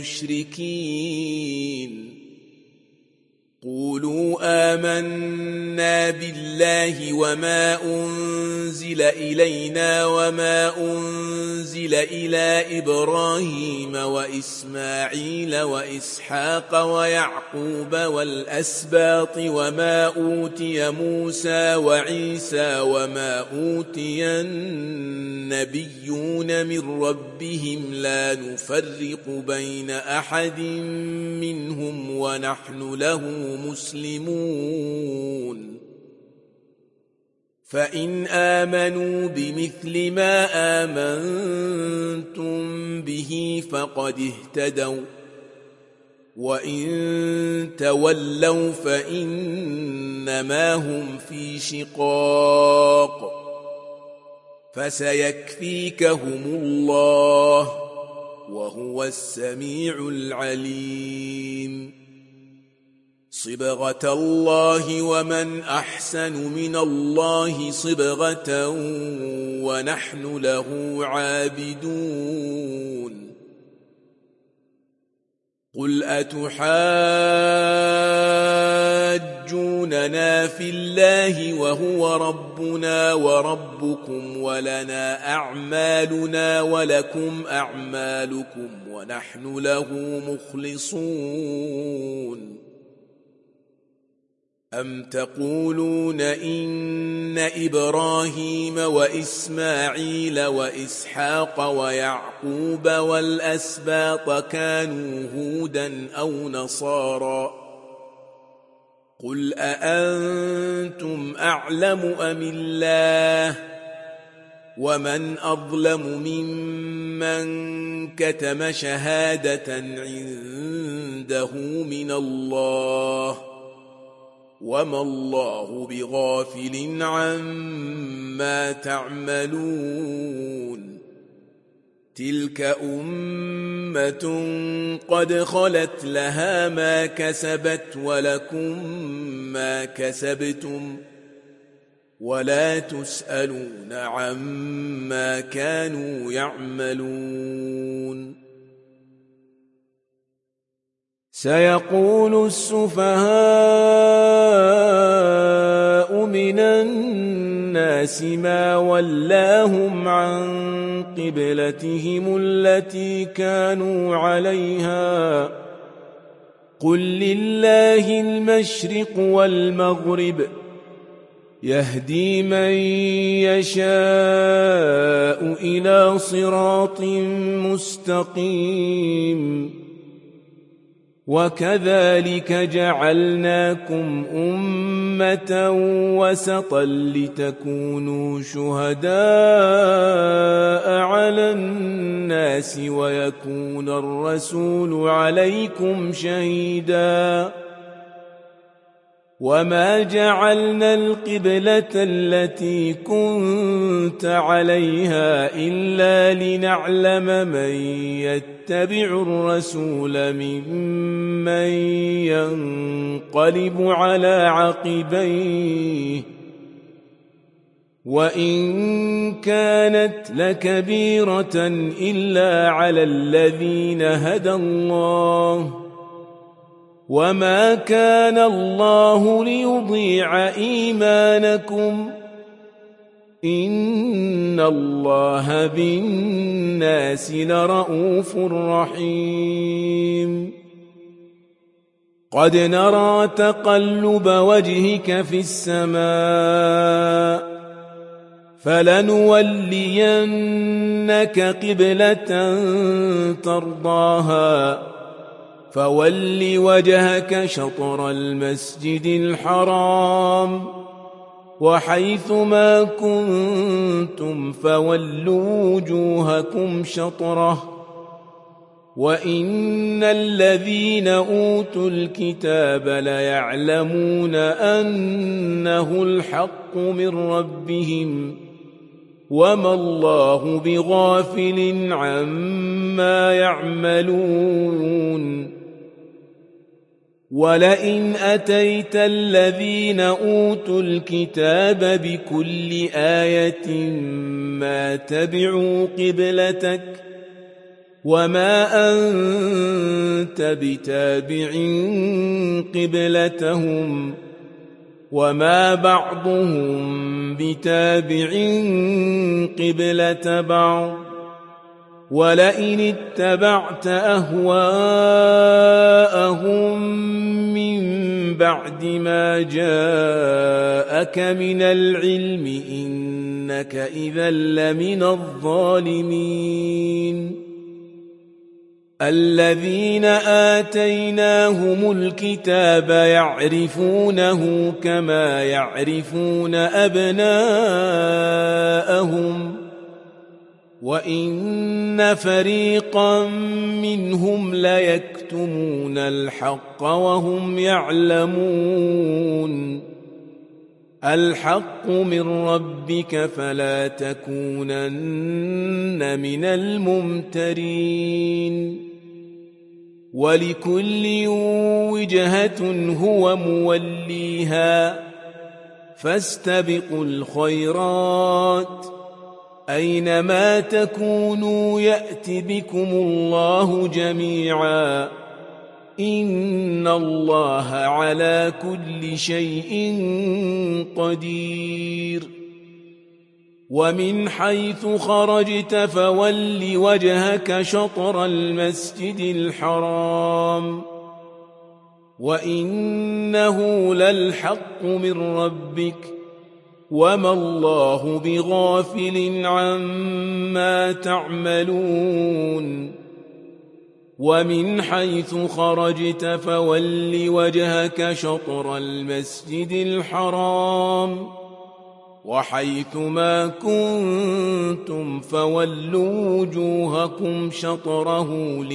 المشركين قولوا آمنا بالله وما أنزل إلينا وما أنزل إلى إبراهيم وإسماعيل وإسحاق ويعقوب والأسباط وما أوتي موسى وعيسى وما أوتي النبيون من ربهم لا نفرق بين أحد منهم ونحن له مسلمون فإن آمنوا بمثل ما آمنتم به فقد اهتدوا وإن تولوا فإنما هم في شقاق فسيكفيكهم الله وهو السميع العليم صبغة الله ومن أحسن من الله صبغة ونحن له عابدون قل أتحاجوننا في الله وهو ربنا وربكم ولنا أعمالنا ولكم أعمالكم ونحن له مخلصون أم تقولون إن إبراهيم وإسماعيل وإسحاق ويعقوب والأسباط كانوا هودا أو نصارى قل أأنتم أعلم أم الله ومن أظلم ممن كتم شهادة عنده من الله وما الله بغافل عما تعملون تلك أمة قد خلت لها ما كسبت ولكم ما كسبتم ولا تسألون عما كانوا يعملون سيقول السفهاء من الناس ما ولاهم عن قبلتهم التي كانوا عليها قل لله المشرق والمغرب يهدي من يشاء إلى صراط مستقيم وكذلك جعلناكم أمة وسطا لتكونوا شهداء على الناس ويكون الرسول عليكم شهيدا وما جعلنا القبلة التي كنت عليها إلا لنعلم من يتبع الرسول ممن ينقلب على عقبيه وإن كانت لكبيرة إلا على الذين هدى الله وما كان الله ليضيع إيمانكم إن الله بالناس لرءوف رحيم قد نرى تقلب وجهك في السماء فلنولينك قبلة ترضاها فول وجهك شطر المسجد الحرام وحيث ما كنتم فولوا وجوهكم شطره وإن الذين أوتوا الكتاب ليعلمون أنه الحق من ربهم وما الله بغافل عما يعملون ولئن أتيت الذين أوتوا الكتاب بكل آية ما تبعوا قبلتك وما أنت بتابع قبلتهم وما بعضهم بتابع قبلة بعض ولئن اتبعت أهواءهم من بعد ما جاءك من العلم إنك إذا لمن الظالمين الذين آتيناهم الكتاب يعرفونه كما يعرفون أبناءهم وإن فريقا منهم ليكتمون الحق وهم يعلمون الحق من ربك فلا تكونن من الممترين ولكل وجهة هو موليها فاستبقوا الخيرات أينما تكونوا يأت بكم الله جميعا إن الله على كل شيء قدير ومن حيث خرجت فول وجهك شطر المسجد الحرام وإنه للحق من ربك وما الله بغافل عما تعملون ومن حيث خرجت فول وجهك شطر المسجد الحرام وحيث ما كنتم فولوا وجوهكم شطره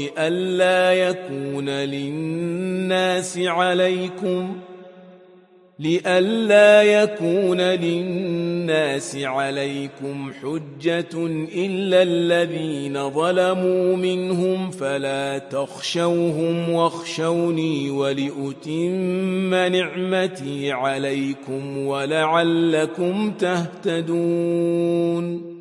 لئلا يكون للناس عليكم حجة إلا الذين ظلموا منهم فلا تخشوهم واخشوني ولأتم نعمتي عليكم ولعلكم تهتدون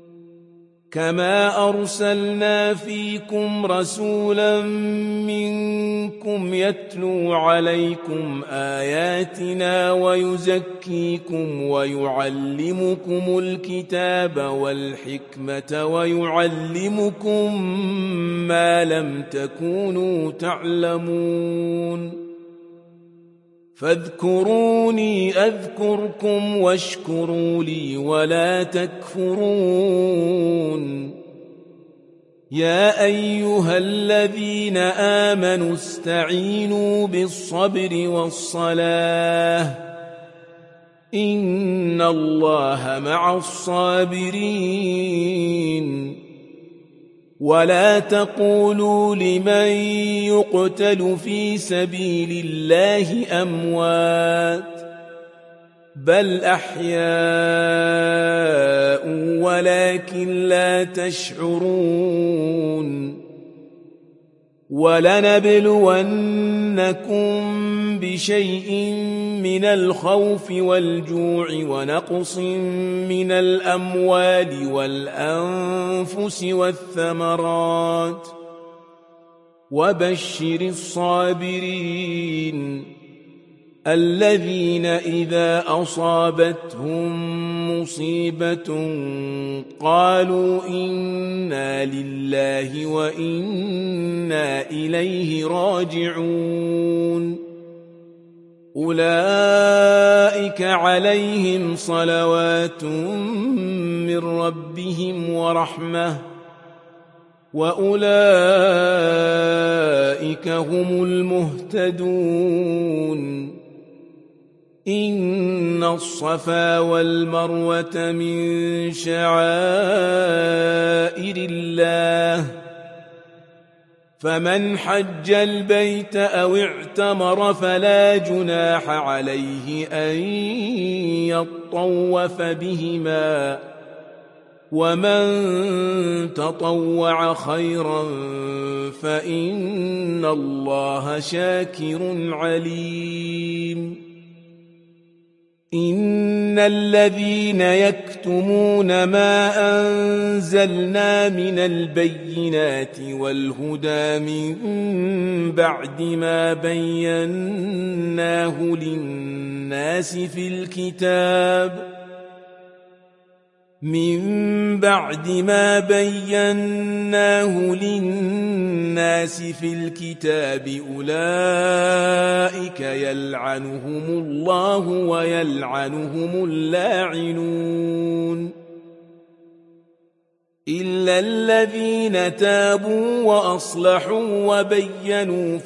كما أرسلنا فيكم رسولا منكم يتلو عليكم آياتنا ويزكيكم ويعلمكم الكتاب والحكمة ويعلمكم ما لم تكونوا تعلمون فاذكروني أذكركم واشكروا لي ولا تكفرون يا أيها الذين آمنوا استعينوا بالصبر والصلاة إن الله مع الصابرين ولا تقولوا لمن يقتل في سبيل الله أموات بل أحياء ولكن لا تشعرون ولنبلونكم بشيء من الخوف والجوع ونقص من الأموال والأنفس والثمرات وبشر الصابرين الذين إذا أصابتهم مصيبة قالوا إنا لله وإنا إليه راجعون أولئك عليهم صلوات من ربهم ورحمة وأولئك هم المهتدون إن الصفا والمروة من شعائر الله فمن حج البيت أو اعتمر فلا جناح عليه أن يطوف بهما ومن تطوع خيرا فإن الله شاكر عليم إن الذين يكتمون ما أنزلنا من البينات والهدى من بعد ما بيناه للناس في الكتاب أولئك يلعنهم الله ويلعنهم اللاعنون إلا الذين تابوا وأصلحوا وبينوا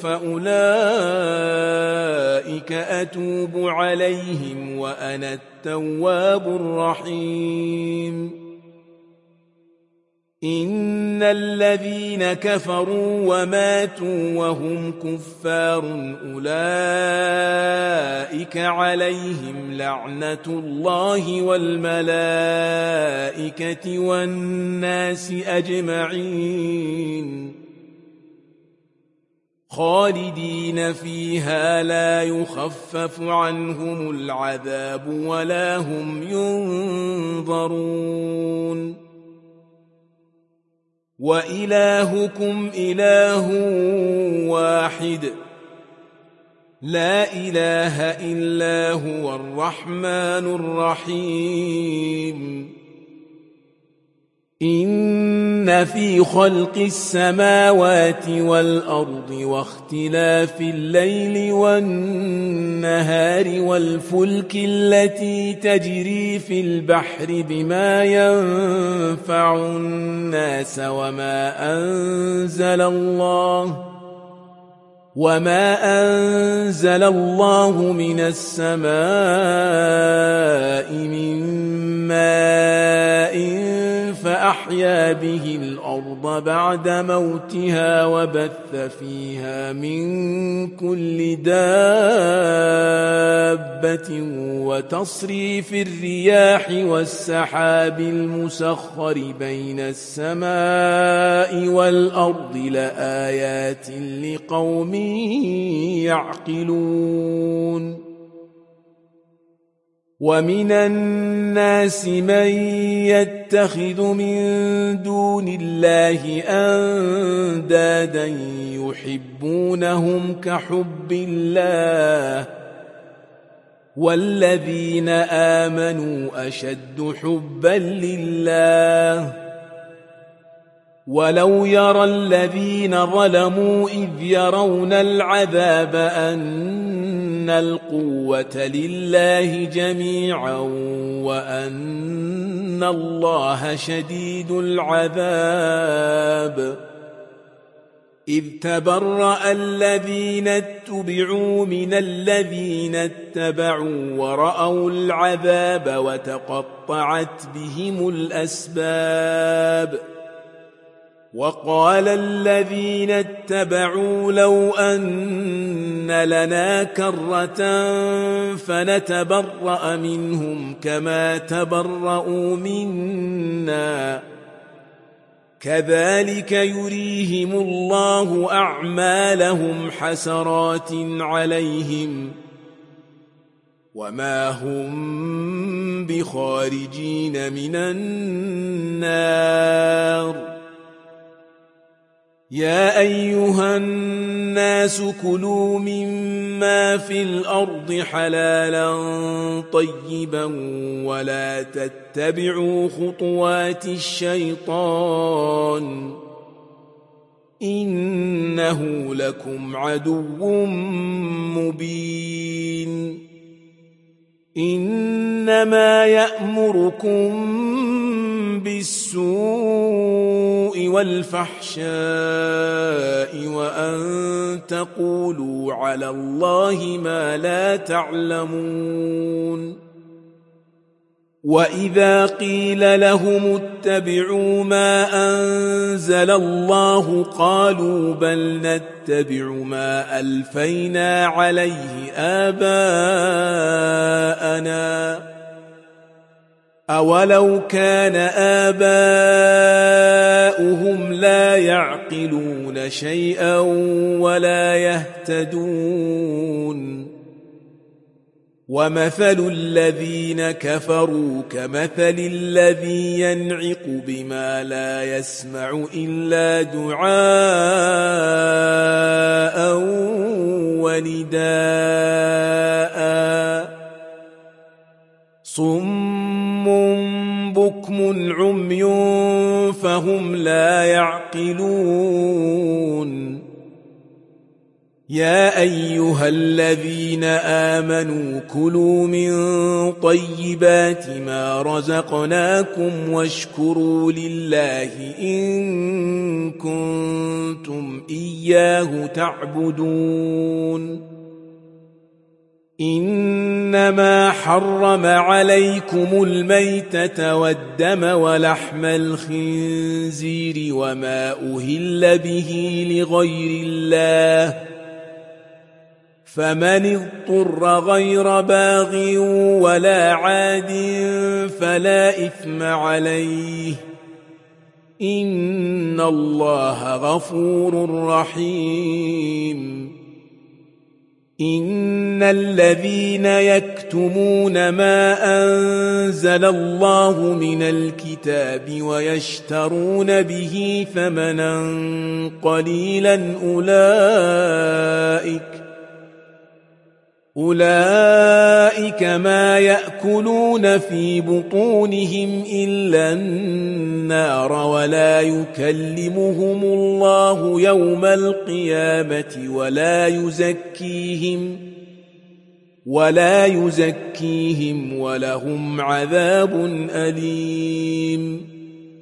فأولئك أتوب عليهم وأنا التواب الرحيم إن الذين كفروا وماتوا وهم كفار أولئك عليهم لعنة الله والملائكة والناس أجمعين خالدين فيها لا يخفف عنهم العذاب ولا هم ينظرون وإلهكم إله واحد لا إله إلا هو الرحمن الرحيم إن في خلق السماوات والأرض واختلاف الليل والنهار والفلك التي تجري في البحر بما ينفع الناس وما أنزل الله من السماء من ماء فأحيا به الأرض بعد موتها وبث فيها من كل دابة وتصريف الرياح والسحاب المسخر بين السماء والأرض لآيات لقوم يعقلون ومن الناس من يتخذ من دون الله أندادا يحبونهم كحب الله والذين آمنوا أشد حبا لله ولو يرى الذين ظلموا إذ يرون العذاب أن القوة لله جميعا وأن الله شديد العذاب إذ تبرأ الذين اتبعوا من الذين اتبعوا ورأوا العذاب وتقطعت بهم الأسباب وقال الذين اتبعوا لو أن لنا كرة فنتبرأ منهم كما تبرأوا منا كذلك يريهم الله أعمالهم حسرات عليهم وما هم بخارجين من النار يا أيها الناس كلوا مما في الأرض حلالا طيبا ولا تتبعوا خطوات الشيطان إنه لكم عدو مبين إنما يأمركم بالسوء والفحشاء وأن تقولوا على الله ما لا تعلمون وإذا قيل لهم اتبعوا ما أنزل الله قالوا بل نتبع ما ألفينا عليه آباءنا أولو كان آباؤهم لا يعقلون شيئا ولا يهتدون ومثل الذين كفروا كمثل الذي ينعق بما لا يسمع إلا دعاء ونداء صم بكم عمي فهم لا يعقلون يا أيها الذين آمنوا كلوا من طيبات ما رزقناكم واشكروا لله إن كنتم إياه تعبدون إنما حرم عليكم الميتة والدم ولحم الخنزير وما أهل به لغير الله فمن اضطر غير باغ ولا عاد فلا إثم عليه إن الله غفور رحيم إن الذين يكتمون ما أنزل الله من الكتاب ويشترون به ثمنا قليلا أولئك ما يأكلون في بطونهم إلا النار ولا يكلمهم الله يوم القيامة ولا يزكيهم ولهم عذاب أليم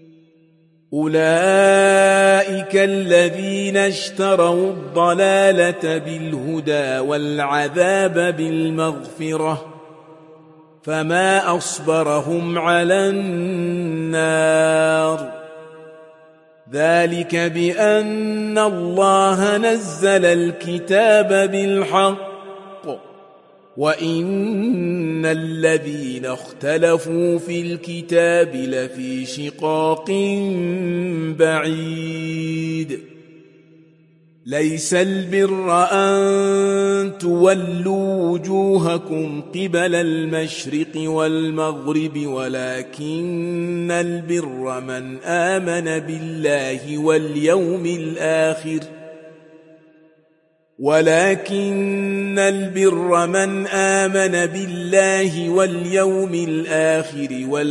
أولئك الذين اشتروا الضلالة بالهدى والعذاب بالمغفرة فما أصبرهم على النار ذلك بأن الله نزل الكتاب بالحق وإن الذين اختلفوا في الكتاب لفي شقاق بعيد ليس البر أن تولوا وجوهكم قبل المشرق والمغرب ولكن البر من آمن بالله واليوم الآخر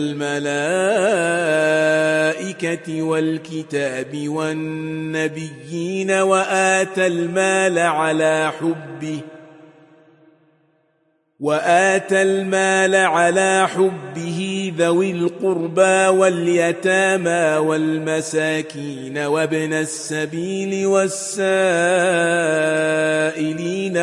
والملائكة والكتاب والنبيين وآتى المال على حبه ذوي القربى واليتامى والمساكين وابن السبيل والسائلين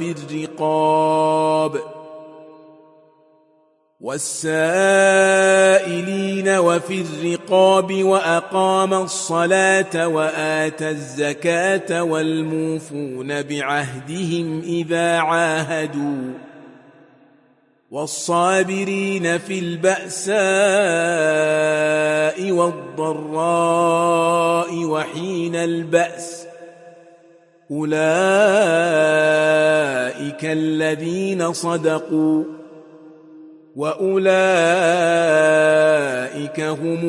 وفي الرقاب وأقام الصلاة وآتى الزكاة والموفون بعهدهم إذا عاهدوا والصابرين في البأساء والضراء وحين البأس أولئك الذين صدقوا وأولئك هم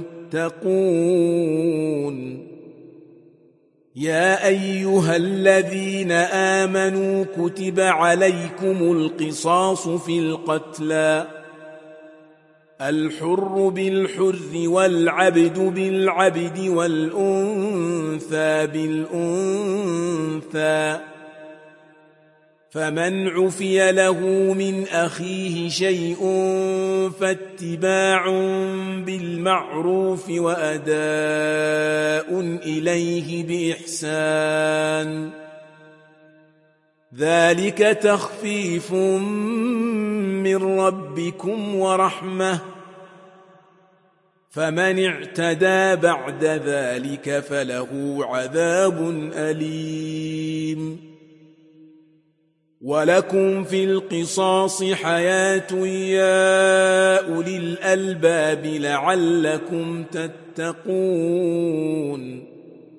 المتقون يا أيها الذين آمنوا كتب عليكم القصاص في القتلى الحر بالحر والعبد بالعبد والأنثى بالأنثى، فمن عفي له من أخيه شيء فاتباع بالمعروف وأداء إليه بإحسان، ذلك تخفيف من ربكم ورحمة، فمن اعتدى بعد ذلك فله عذاب أليم. ولكم في القصاص حياة يا أولي الألباب لعلكم تتقون.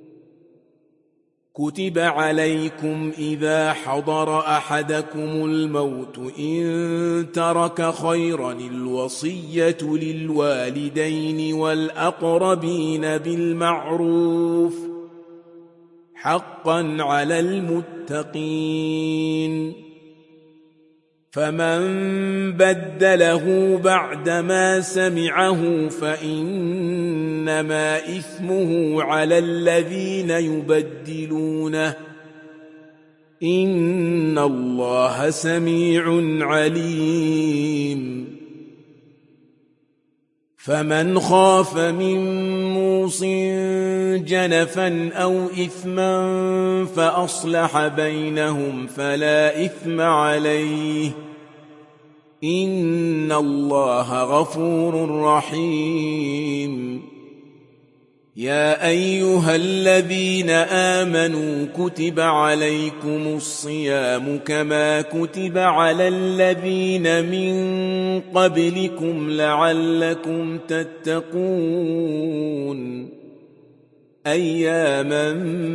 كتب عليكم إذا حضر أحدكم الموت إن ترك خيرا الوصية للوالدين والأقربين بالمعروف حقا على المتقين، فمن بدله بعدما سمعه فإنما إثمه على الذين يبدلونه، إن الله سميع عليم. فمن خاف من موص جنفا أو إثما فأصلح بينهم فلا إثم عليه، إن الله غفور رحيم. يا أيها الذين آمنوا كتب عليكم الصيام كما كتب على الذين من قبلكم لعلكم تتقون، أياما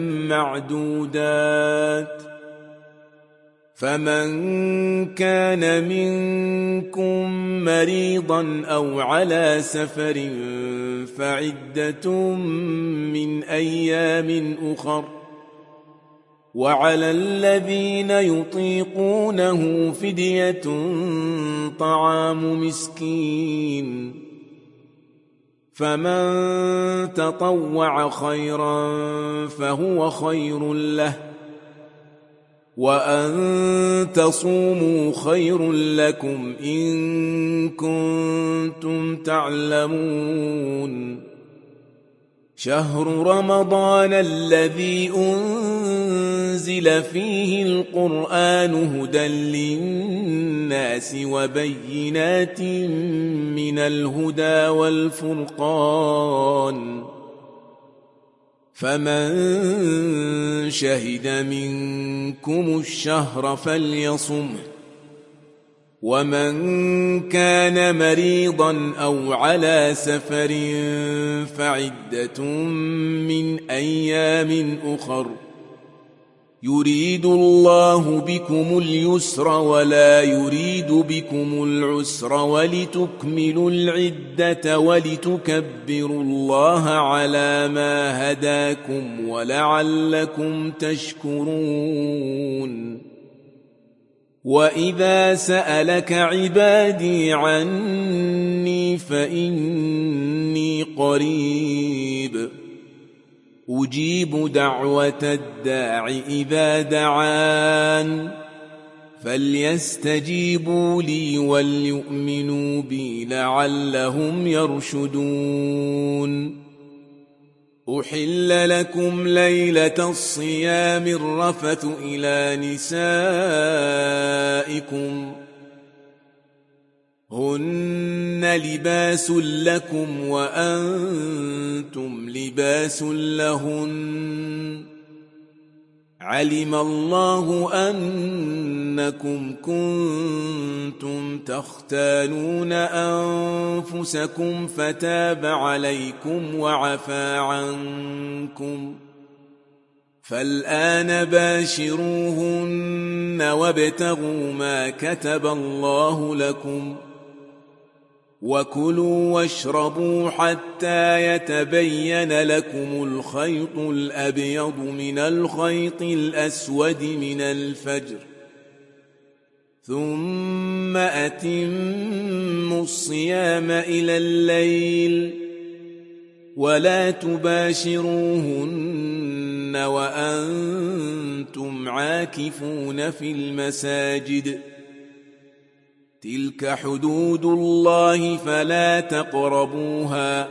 معدودات، فمن كان منكم مريضا أو على سفر فعدة من أيام أخر، وعلى الذين يطيقونه فدية طعام مسكين، فمن تطوع خيرا فهو خير له، وأن تصوموا خير لكم إن كنتم تعلمون. شهر رمضان الذي أنزل فيه القرآن هدى للناس وبينات من الهدى والفرقان، فمن شهد منكم الشهر فليصمه، ومن كان مريضا أو على سفر فعدة من أيام أخر، يريد الله بكم اليسر ولا يريد بكم العسر ولتكملوا العدة ولتكبروا الله على ما هداكم ولعلكم تشكرون. وإذا سألك عبادي عني فإني قريب أجيب دعوة الداع إذا دعان، فليستجيبوا لي وليؤمنوا بي لعلهم يرشدون. أحل لكم ليلة الصيام الرفث إلى نسائكم هن لباس لكم وأنتم لباس لهن، علم الله أنكم كنتم تختانون أنفسكم فتاب عليكم وعفى عنكم، فالآن باشروهن وابتغوا ما كتب الله لكم، وكلوا واشربوا حتى يتبين لكم الخيط الأبيض من الخيط الأسود من الفجر، ثم أتموا الصيام إلى الليل ولا تباشروهن وأنتم عاكفون في المساجد تلك حدود الله فلا تقربوها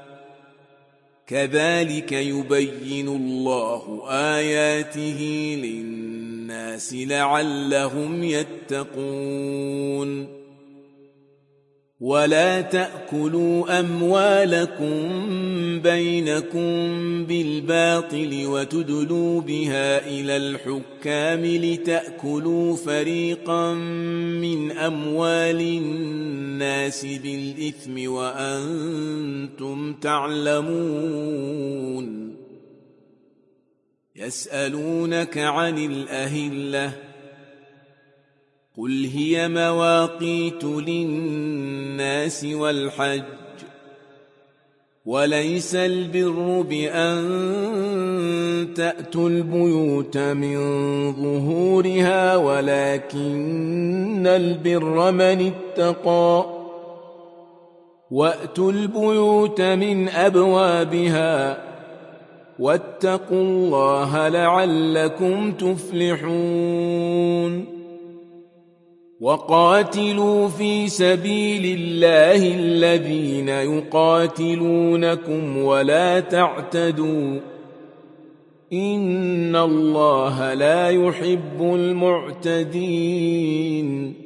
كذلك يبين الله آياته للناس لعلهم يتقون ولا تأكلوا أموالكم بينكم بالباطل وتدلوا بها إلى الحكام لتأكلوا فريقا من أموال الناس بالإثم وأنتم تعلمون يسألونك عن الأهلة قل هي مواقيت للناس والحج وليس البر بأن تأتوا البيوت من ظهورها ولكن البر من اتقى وأتوا البيوت من أبوابها واتقوا الله لعلكم تفلحون وقاتلوا في سبيل الله الذين يقاتلونكم ولا تعتدوا إن الله لا يحب المعتدين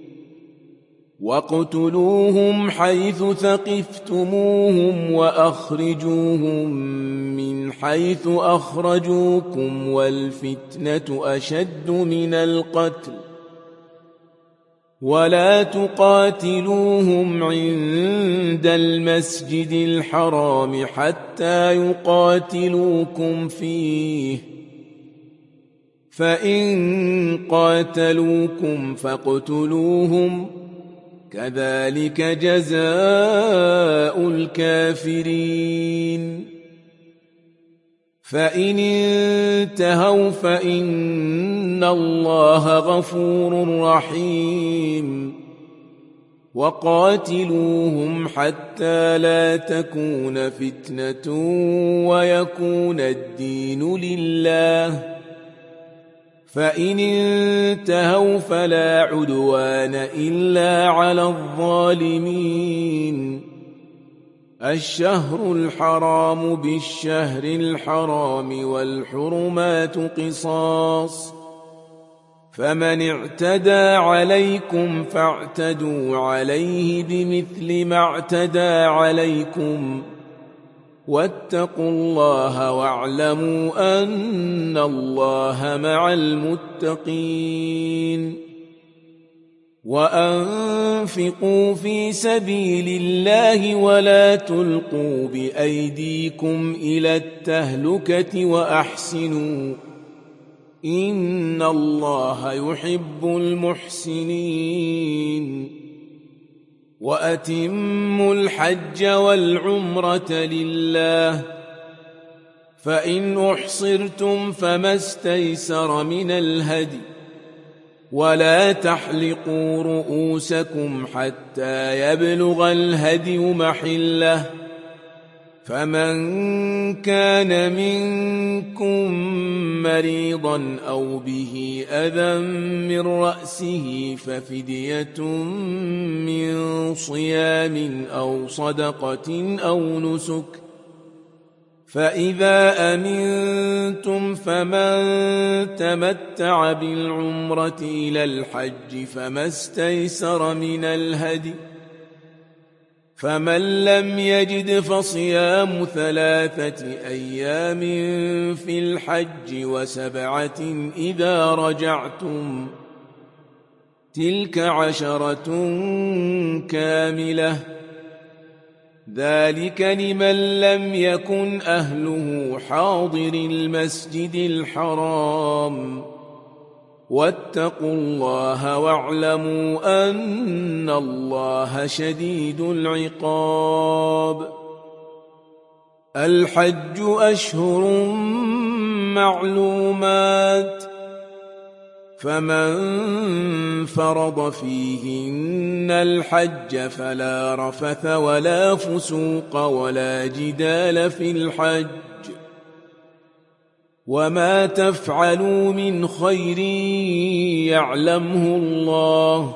واقتلوهم حيث ثقفتموهم وأخرجوهم من حيث أخرجوكم والفتنة أشد من القتل ولا تقاتلوهم عند المسجد الحرام حتى يقاتلوكم فيه فإن قاتلوكم فاقتلوهم كذلك جزاء الكافرين فإن انتهوا فإن الله غفور رحيم وقاتلوهم حتى لا تكون فتنة ويكون الدين لله فإن انتهوا فلا عدوان إلا على الظالمين الشهر الحرام بالشهر الحرام والحرمات قصاص فمن اعتدى عليكم فاعتدوا عليه بمثل ما اعتدى عليكم واتقوا الله واعلموا أن الله مع المتقين وأنفقوا في سبيل الله ولا تلقوا بأيديكم إلى التهلكة وأحسنوا إن الله يحب المحسنين وأتموا الحج والعمرة لله فإن أحصرتم فما استيسر من الهدي ولا تحلقوا رؤوسكم حتى يبلغ الهدي محله فمن كان منكم مريضا أو به أذى من رأسه ففدية من صيام أو صدقة أو نسك فإذا أمنتم فمن تمتع بالعمرة إلى الحج فما استيسر من الهدي فمن لم يجد فصيام 3 أيام في الحج و7 إذا رجعتم تلك 10 كاملة ذلك لمن لم يكن أهله حاضر المسجد الحرام واتقوا الله واعلموا أن الله شديد العقاب الحج أشهر معلومات فمن فرض فيهن الحج فلا رفث ولا فسوق ولا جدال في الحج وما تفعلوا من خير يعلمه الله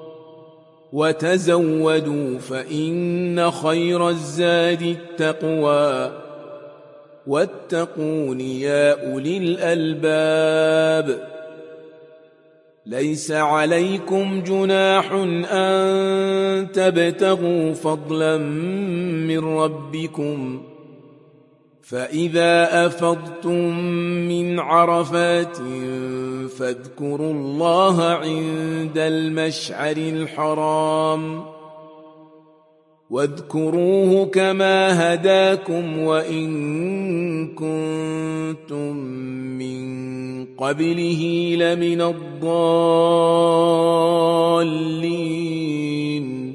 وتزودوا فإن خير الزاد التقوى واتقون يا أولي الألباب ليس عليكم جناح أن تبتغوا فضلا من ربكم فإذا أفضتم من عرفات فاذكروا الله عند المشعر الحرام واذكروه كما هداكم وإن كنتم من قبله لمن الضالين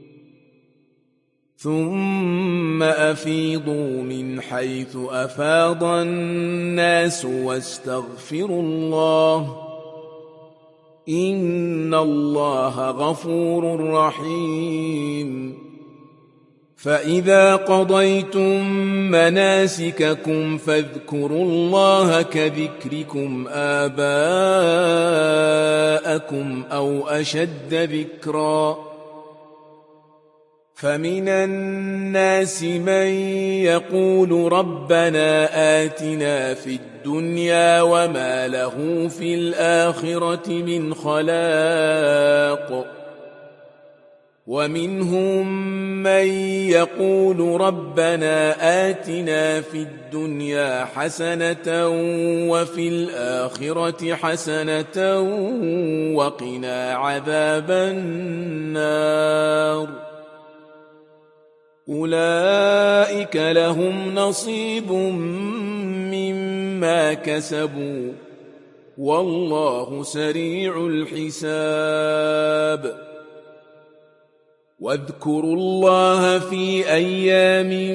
ثم أفيضوا من حيث أفاض الناس واستغفروا الله إن الله غفور رحيم فإذا قضيتم مناسككم فاذكروا الله كذكركم آباءكم أو أشد ذكرًا فمن الناس من يقول ربنا آتنا في الدنيا وما له في الآخرة من خلاق ومنهم من يقول ربنا آتنا في الدنيا حسنة وفي الآخرة حسنة وقنا عذاب النار أولئك لهم نصيب مما كسبوا والله سريع الحساب واذكروا الله في أيام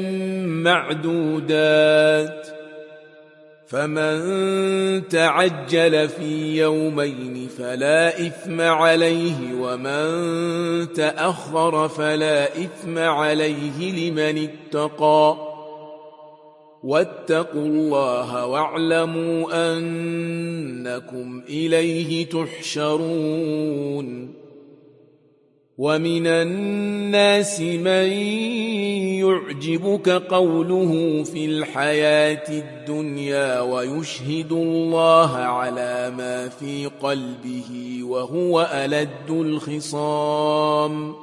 معدودات فمن تعجل في يومين فلا إثم عليه ومن تأخر فلا إثم عليه لمن اتقى واتقوا الله واعلموا أنكم إليه تحشرون ومن الناس من يعجبك قوله في الحياة الدنيا ويشهد الله على ما في قلبه وهو ألد الخصام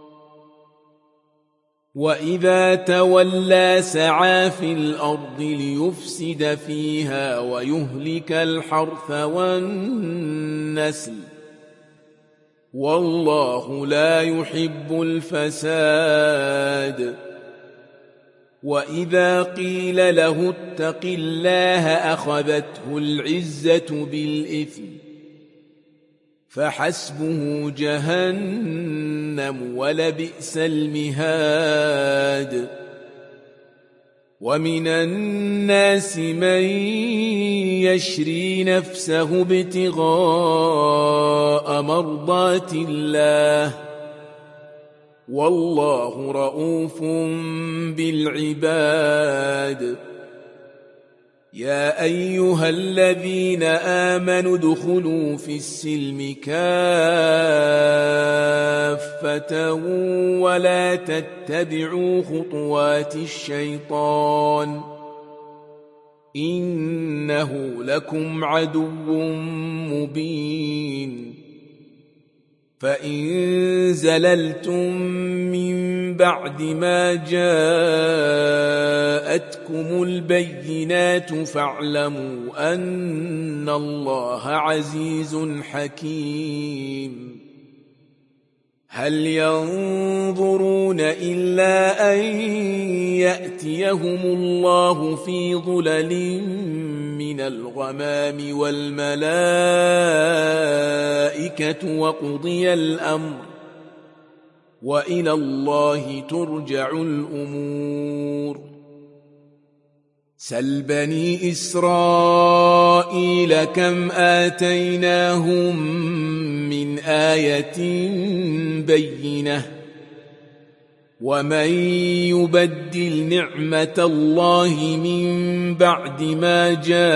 وإذا تولى سعى في الأرض ليفسد فيها ويهلك الحرث والنسل والله لا يحب الفساد وإذا قيل له اتق الله أخذته العزة بالإثم فحسبه جهنم ولبئس المهاد ومن الناس من يشري نفسه ابتغاء مرضات الله والله رؤوف بالعباد يا أيها الذين آمنوا ادخلوا في السلم كافة ولا تتبعوا خطوات الشيطان إنه لكم عدو مبين فإن زللتم من بعد ما جاءتكم البينات فاعلموا أن الله عزيز حكيم هل ينظرون إلا أن يأتيهم الله في ظلل من الغمام والملائكة وقضي الأمر وإلى الله ترجع الأمور سل بني إسرائيل إسرائيل كم آتيناهم من آية بينة ومن يبدل نعمة الله من بعد ما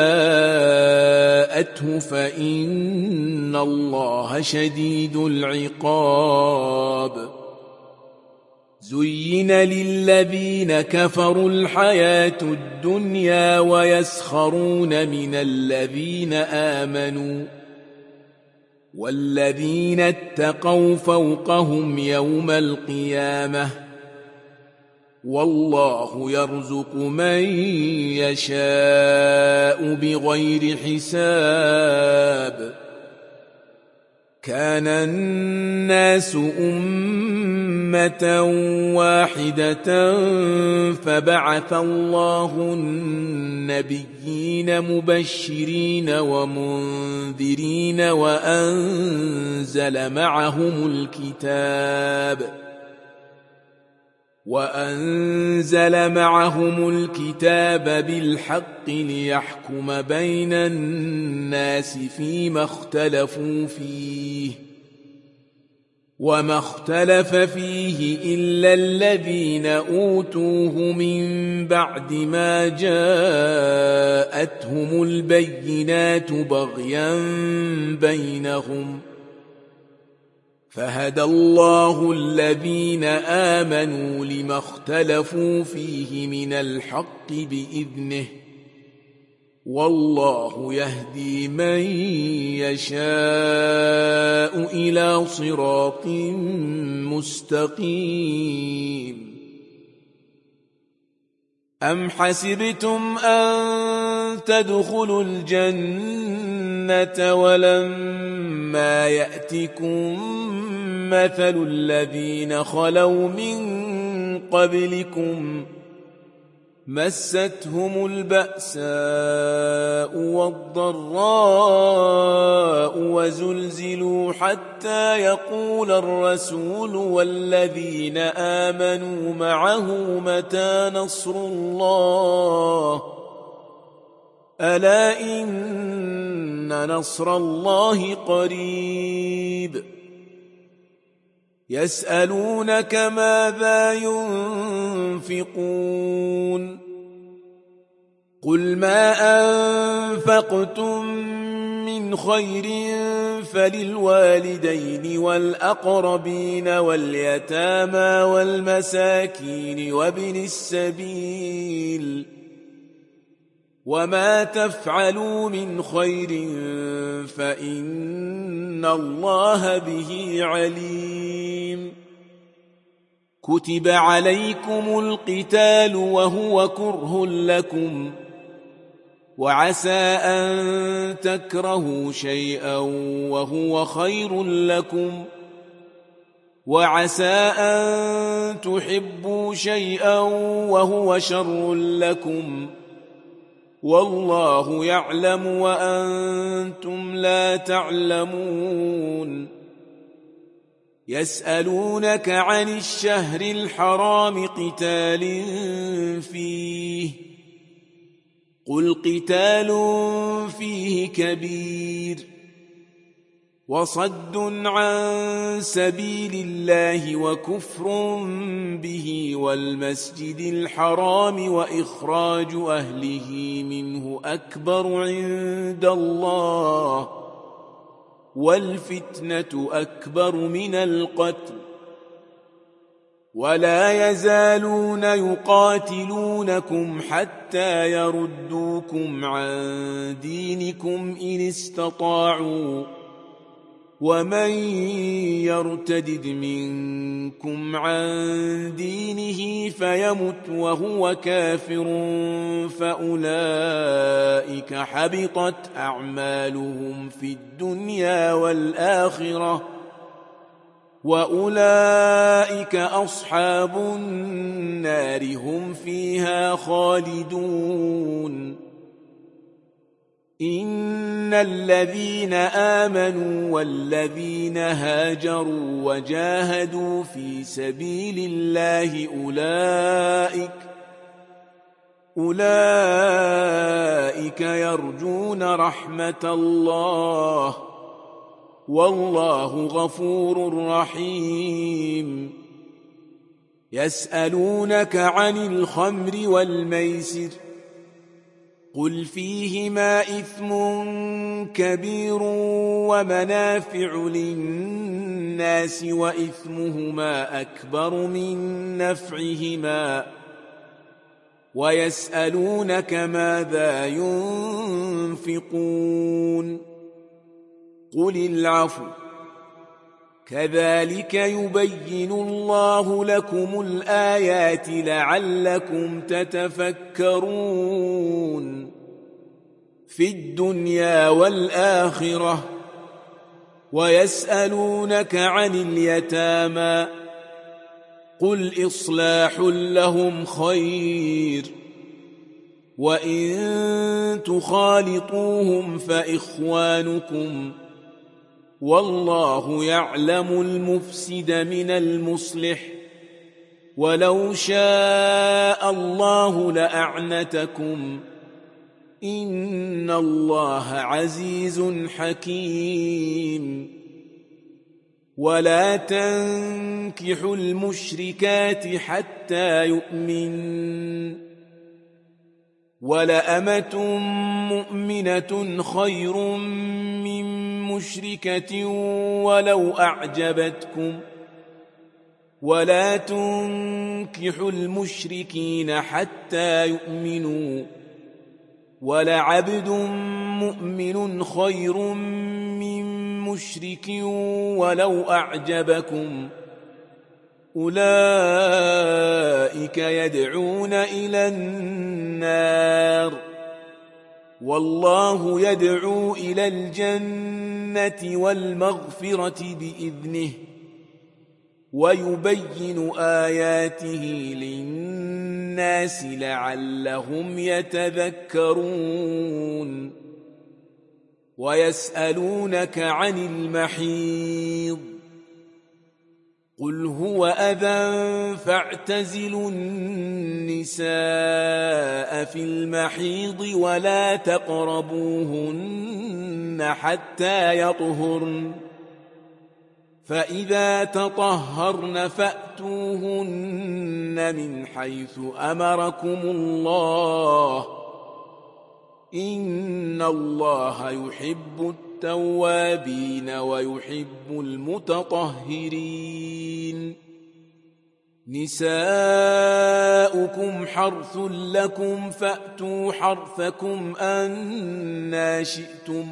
جاءته فإن الله شديد العقاب زين للذين كفروا الحياة الدنيا ويسخرون من الذين آمنوا والذين اتقوا فوقهم يوم القيامة والله يرزق من يشاء بغير حساب كان الناس أمة واحدة فبعث الله النبيين مبشرين ومنذرين وأنزل معهم الكتاب بالحق ليحكم بين الناس فيما اختلفوا فيه وما اختلف فيه إلا الذين أوتوه من بعد ما جاءتهم البينات بغيا بينهم فهدى الله الذين آمنوا لما اختلفوا فيه من الحق بإذنه والله يهدي من يشاء إلى صراط مستقيم أم حسبتم أن تدخلوا الجنة ولما يأتكم مثل الذين خلوا من قبلكم مستهم البأساء والضراء وزلزلوا حتى يقول الرسول والذين آمنوا معه متى نصر الله ألا إن نصر الله قريب يسألونك ماذا ينفقون قل ما أنفقتم من خير فللوالدين والأقربين واليتامى والمساكين وابن السبيل وما تفعلوا من خير فإن الله به عليم كتب عليكم القتال وهو كره لكم وعسى أن تكرهوا شيئا وهو خير لكم وعسى أن تحبوا شيئا وهو شر لكم والله يعلم وأنتم لا تعلمون يسألونك عن الشهر الحرام قتال فيه قل قتال فيه كبير وصد عن سبيل الله وكفر به والمسجد الحرام وإخراج أهله منه أكبر عند الله والفتنة أكبر من القتل ولا يزالون يقاتلونكم حتى يردوكم عن دينكم إن استطاعوا ومن يرتدد منكم عن دينه فيمت وهو كافر فأولئك حبطت أعمالهم في الدنيا والآخرة وأولئك أصحاب النار هم فيها خالدون إن الذين آمنوا والذين هاجروا وجاهدوا في سبيل الله أولئك أولئك يرجون رحمة الله والله غفور رحيم يسألونك عن الخمر والميسر قل فيهما إثم كبير ومنافع للناس وإثمهما أكبر من نفعهما ويسألونك ماذا ينفقون قل العفو كذلك يبين الله لكم الآيات لعلكم تتفكرون في الدنيا والآخرة ويسألونك عن اليتامى قل إصلاح لهم خير وإن تخالطوهم فإخوانكم والله يعلم المفسد من المصلح ولو شاء الله لأعنتكم إن الله عزيز حكيم ولا تنكحوا المشركات حتى يؤمن ولأمة مؤمنة خير من مشركة ولو أعجبتكم ولا تنكحوا المشركين حتى يؤمنوا ولعبد مؤمن خير من مشرك ولو أعجبكم أولئك يدعون إلى النار والله يدعو إلى الجنة والمغفرة بإذنه ويبين آياته للناس لعلهم يتذكرون ويسألونك عن المحيض قل هو أذى فاعتزلوا النساء في المحيض ولا تقربوهن حتى يطهرن فإذا تطهرن فأتوهن من حيث أمركم الله إن الله يحب التوابين ويحب المتطهرين نساؤكم حرث لكم فأتوا حرثكم أنى شئتم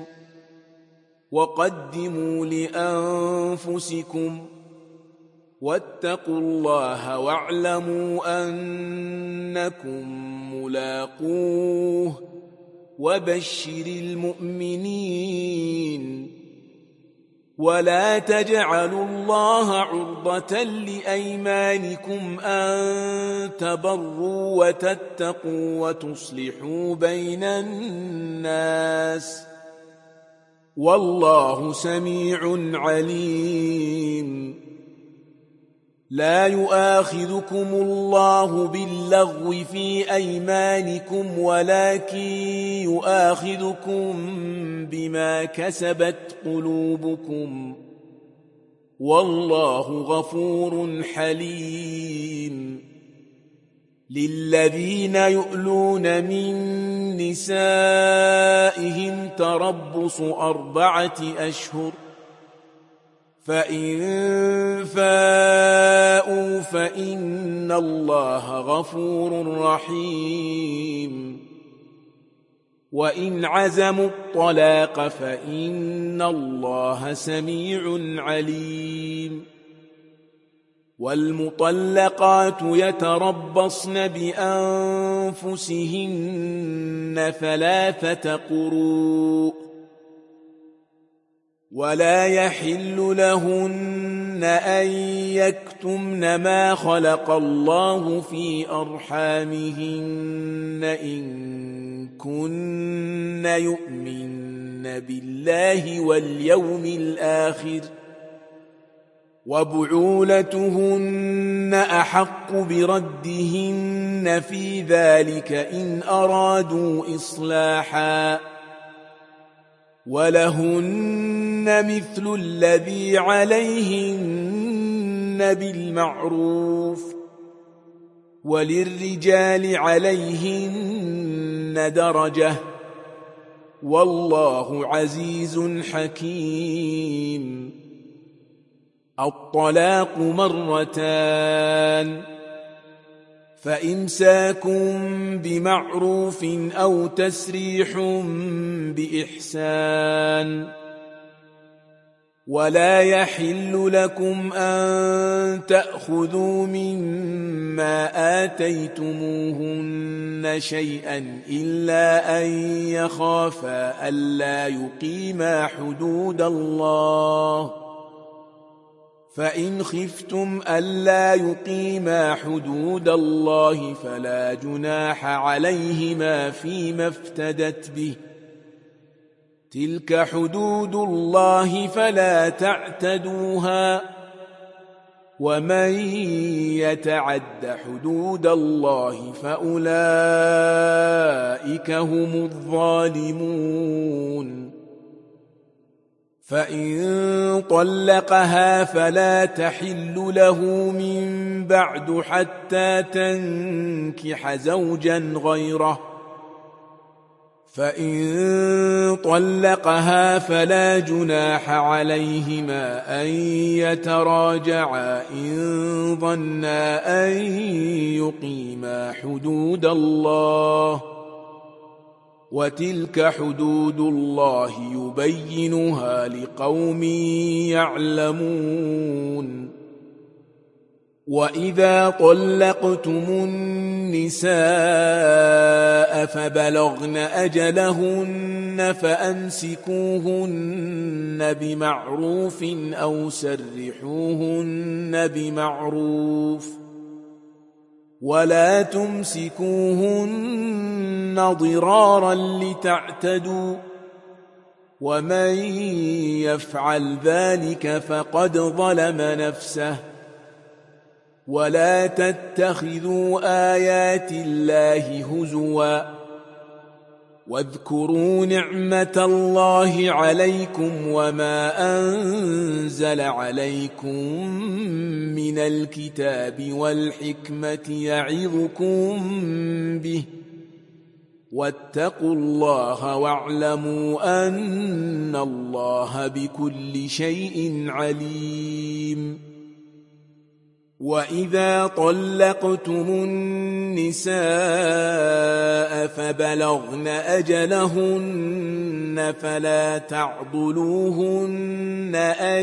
وقدموا لأنفسكم واتقوا الله واعلموا أنكم ملاقوه وبشر المؤمنين ولا تجعلوا الله عرضة لأيمانكم أن تبروا وتتقوا وتصلحوا بين الناس والله سميع عليم لا يؤاخذكم الله باللغو في أيمانكم ولكن يؤاخذكم بما كسبت قلوبكم والله غفور حليم للذين يؤلون من نسائهم تربص 4 أشهر فإن فاءوا فإن الله غفور رحيم وإن عزموا الطلاق فإن الله سميع عليم والمطلقات يتربصن بأنفسهن 3 قروء ولا يحل لهن أن يكتمن ما خلق الله في أرحامهن إن كن يؤمن بالله واليوم الآخر وبعولتهن أحق بردهن في ذلك إن أرادوا إصلاحا ولهن مثل الذي عليهن بالمعروف وللرجال عليهن درجة والله عزيز حكيم. الطلاق مرتان فإمساكم بمعروف أو تسريح بإحسان ولا يحل لكم أن تأخذوا مما آتيتموهن شيئا إلا أن يخافا ألا يقيما حدود الله فإن خفتم ألا يقيما حدود الله فلا جناح عليهما فيما افتدت به تلك حدود الله فلا تعتدوها ومن يتعد حدود الله فأولئك هم الظالمون. فإن طلقها فلا تحل له من بعد حتى تنكح زوجا غيره فإن طلقها فلا جناح عليهما أن يتراجعا إن ظنا أن يقيما حدود الله وتلك حدود الله يبينها لقوم يعلمون. وإذا طلقتم النساء فبلغن أجلهن فأمسكوهن بمعروف أو سرحوهن بمعروف ولا تمسكوهن ضرارا لتعتدوا ومن يفعل ذلك فقد ظلم نفسه ولا تتخذوا آيات الله هزوا واذكروا نعمة الله عليكم وما أنزل عليكم من الكتاب والحكمة يعظكم به واتقوا الله واعلموا أن الله بكل شيء عليم. وإذا طلقتم النساء فبلغن أجلهن فلا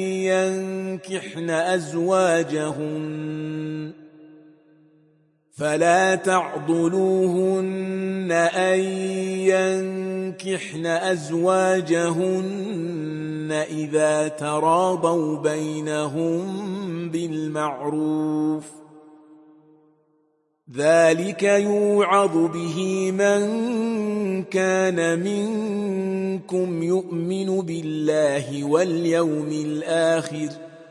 تعضلوهن أن ينكحن أزواجهن إذا تراضوا بينهم بالمعروف ذلك يوعظ به من كان منكم يؤمن بالله واليوم الآخر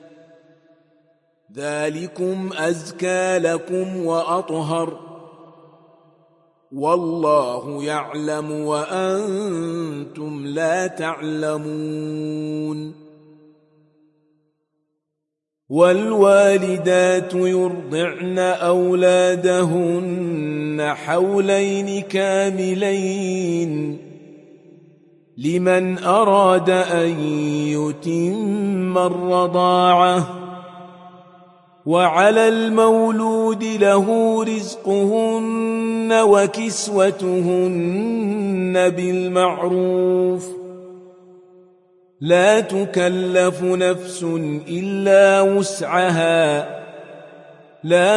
ذلكم أزكى لكم وأطهر والله يعلم وأنتم لا تعلمون. والوالدات يرضعن أولادهن حولين كاملين لمن أراد أن يتم الرضاعة وعلى المولود له رزقهن وكسوتهن بالمعروف لا تكلف نفس إلا وسعها لا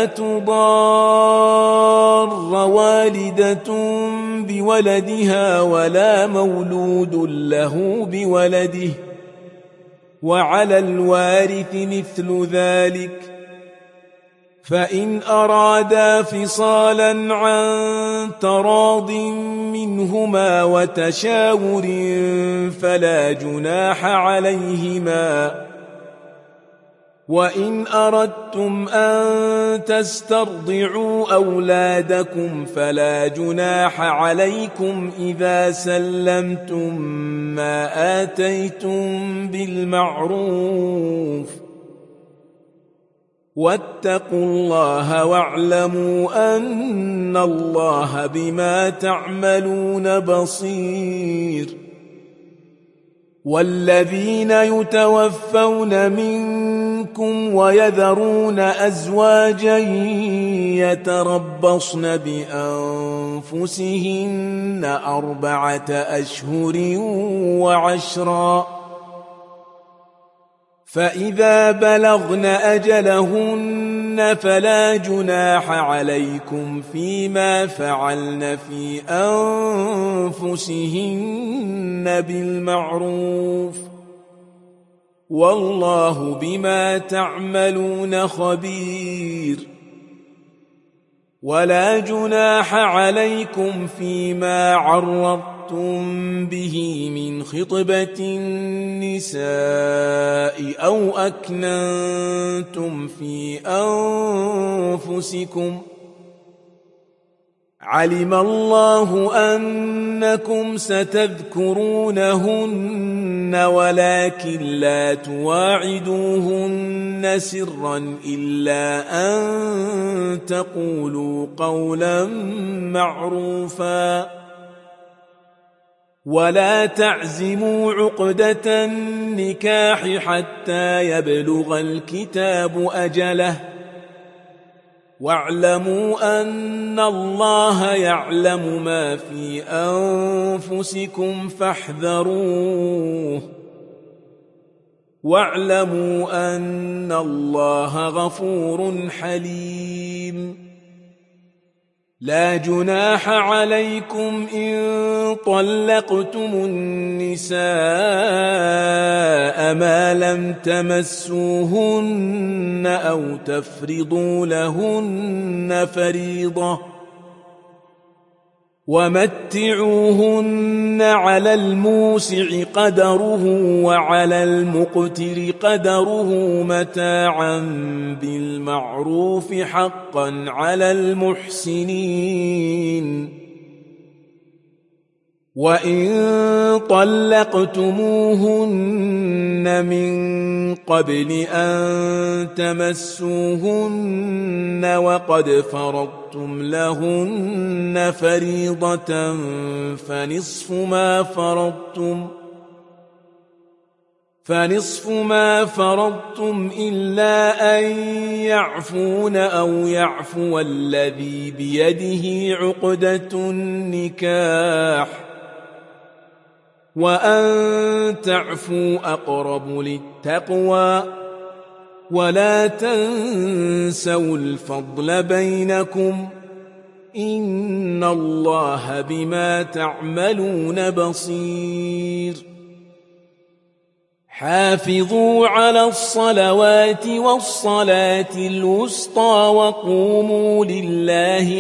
تضار والدة بولدها ولا مولود له بولده وعلى الوارث مثل ذلك فإن أرادا فصالا عن تراض منهما وتشاور فلا جناح عليهما وإن أردتم أن تسترضعوا أولادكم فلا جناح عليكم إذا سلمتم ما آتيتم بالمعروف واتقوا الله واعلموا أن الله بما تعملون بصير والذين يتوفون منكم ويذرون أزواجا يتربصن بأنفسهن 4 أشهر و10 فإذا بلغن أجلهن فلا جناح عليكم فيما فعلن في أنفسهن بالمعروف والله بما تعملون خبير ولا جناح عليكم فيما عرضتم به من خطبة النساء أو أكننتم في أنفسكم علم الله أنكم ستذكرونهن ولكن لا تواعدوهن سرا إلا أن تقولوا قولا معروفا ولا تعزموا عقدة النكاح حتى يبلغ الكتاب أجله واعلموا أن الله يعلم ما في أنفسكم فاحذروه واعلموا أن الله غفور حليم لا جناح عليكم إن طلقتم النساء ما لم تمسوهن أو تفرضوا لهن فريضة ومتعوهن على الموسع قدره وعلى المقتر قدره متاعا بالمعروف حقا على المحسنين وإن طلقتموهن من قبل أن تمسوهن وقد فرضتم لهن فريضة فنصف ما فرضتم إلا أن يعفون أو يعفو الذي بيده عقدة النكاح وأن تعفوا أقرب للتقوى ولا تنسوا الفضل بينكم إن الله بما تعملون بصير حافظوا على الصلوات والصلاة الوسطى وقوموا لله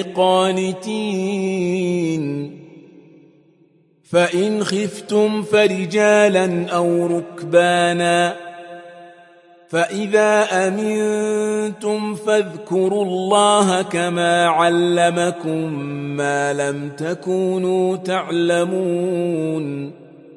قانتين فإن خفتم فرجالا أو ركبانا فإذا أمنتم فاذكروا الله كما علمكم ما لم تكونوا تعلمون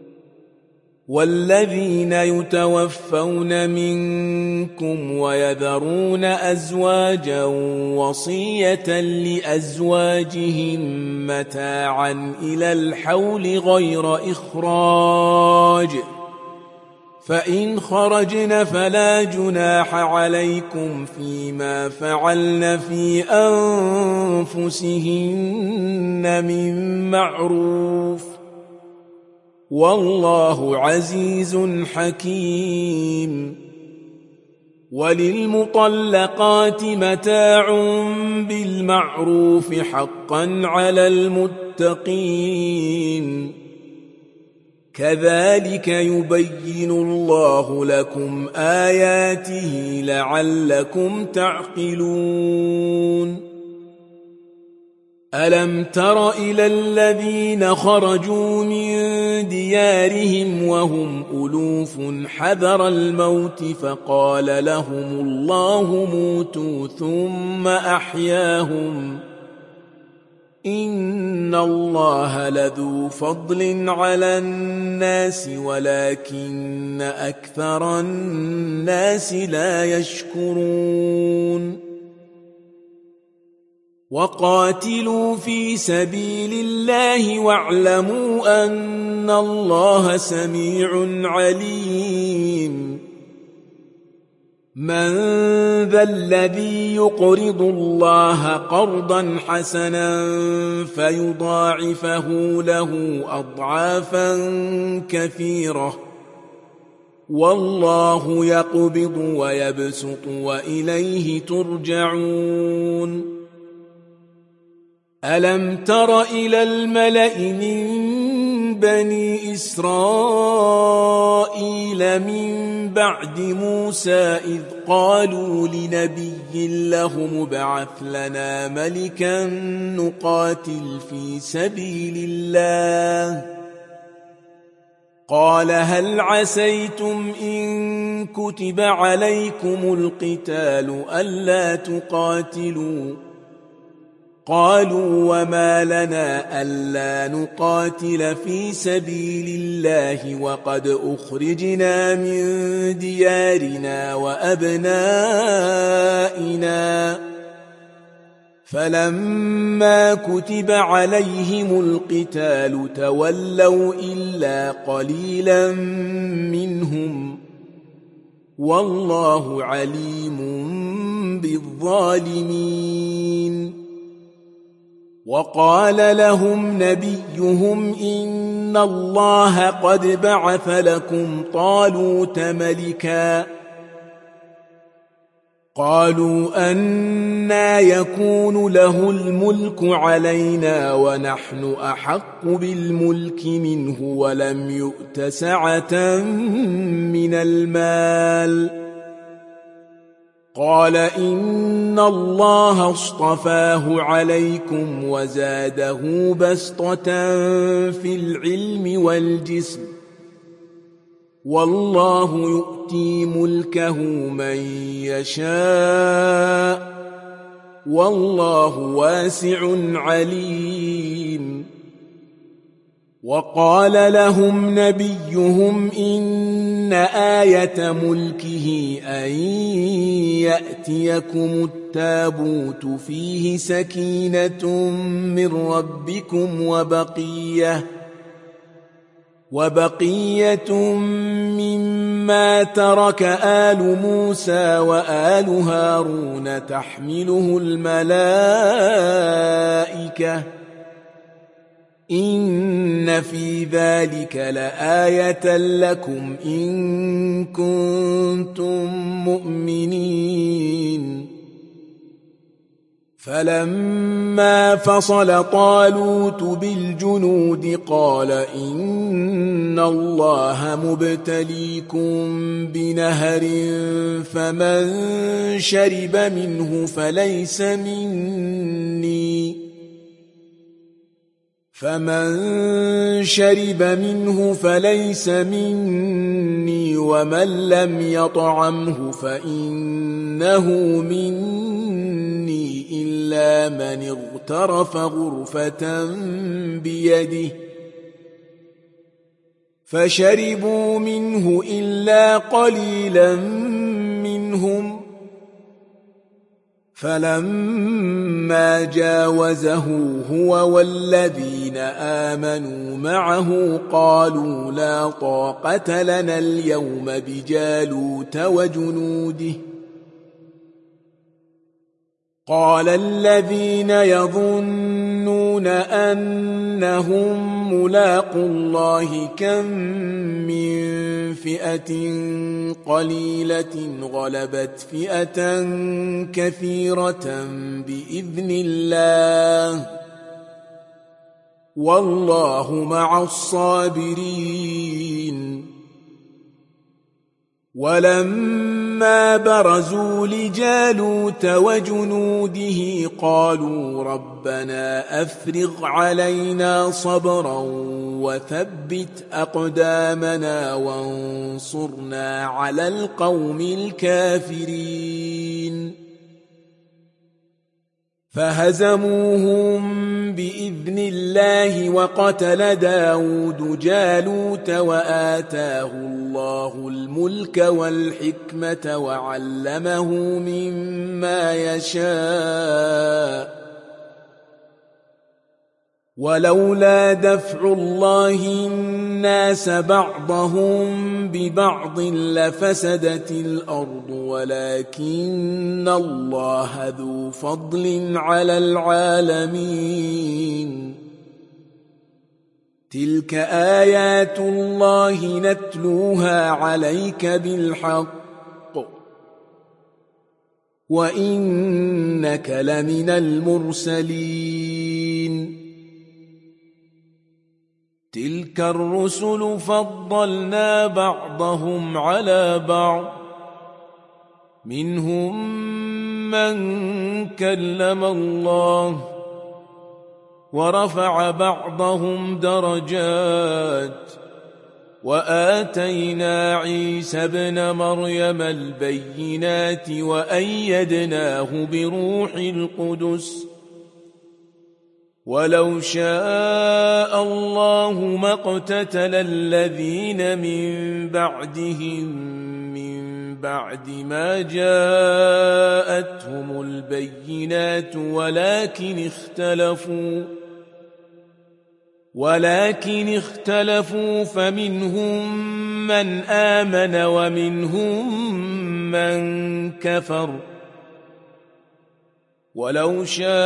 والذين يتوفون منكم ويذرون أزواجا وصية لأزواجهم متاعا إلى الحول غير إخراج فإن خرجن فلا جناح عليكم فيما فعلن في أنفسهن من معروف والله عزيز حكيم وللمطلقات متاع بالمعروف حقا على المتقين كذلك يبين الله لكم آياته لعلكم تعقلون ألم تر إلى الذين خرجوا من ديارهم وهم ألوف حذر الموت فقال لهم الله موتوا ثم أحياهم إن الله لذو فضل على الناس ولكن أكثر الناس لا يشكرون وقاتلوا في سبيل الله واعلموا أن الله سميع عليم من ذا الذي يقرض الله قرضا حسنا فيضاعفه له أضعافا كثيرة والله يقبض ويبسط وإليه ترجعون ألم تر إلى الملأ من بني إسرائيل من بعد موسى إذ قالوا لنبي له ابعث لنا ملكا نقاتل في سبيل الله قال هل عسيتم إن كتب عليكم القتال ألا تقاتلوا قالوا وما لنا ألا نقاتل في سبيل الله وقد أخرجنا من ديارنا وأبنائنا فلما كتب عليهم القتال تولوا إلا قليلا منهم والله عليم بالظالمين وقال لهم نبيهم إن الله قد بعث لكم طالوت ملكا قالوا أنى يكون له الملك علينا ونحن أحق بالملك منه ولم يؤت سعة من المال قال إن الله اصطفاه عليكم وزاده بسطة في العلم والجسم والله يؤتي ملكه من يشاء والله واسع عليم وقال لهم نبيهم إن آية ملكه أن يأتيكم التابوت فيه سكينة من ربكم وبقية مما ترك آل موسى وآل هارون تحمله الملائكة إن في ذلك لآية لكم إن كنتم مؤمنين فلما فصل طالوت بالجنود قال إن الله مبتليكم بنهر فمن شرب منه فليس مني ومن لم يطعمه فإنه مني إلا من اغترف غرفة بيده فشربوا منه إلا قليلا منهم فلما جاوزه هو والذين آمنوا معه قالوا لا طاقة لنا اليوم بجالوت وجنوده قال الذين يظنون أنهم ملاقوا الله كم من فئة قليلة غلبت فئة كثيرة بإذن الله والله مع الصابرين ولما فلما برزوا لجالوت وجنوده قالوا ربنا أفرغ علينا صبرا وثبت أقدامنا وانصرنا على القوم الكافرين فهزموهم بإذن الله وقتل داود جالوت وآتاه الله الملك والحكمة وعلمه مما يشاء ولولا دفع الله الناس بعضهم ببعض لفسدت الأرض ولكن الله ذو فضل على العالمين تلك آيات الله نتلوها عليك بالحق وإنك لمن المرسلين تلك الرسل فضلنا بعضهم على بعض منهم من كلم الله ورفع بعضهم درجات وآتينا عيسى ابن مريم البينات وأيدناه بروح القدس ولو شاء الله ما اقتتل الذين من بعدهم من بعد ما جاءتهم البينات ولكن اختلفوا فمنهم من آمن ومنهم من كفر ولو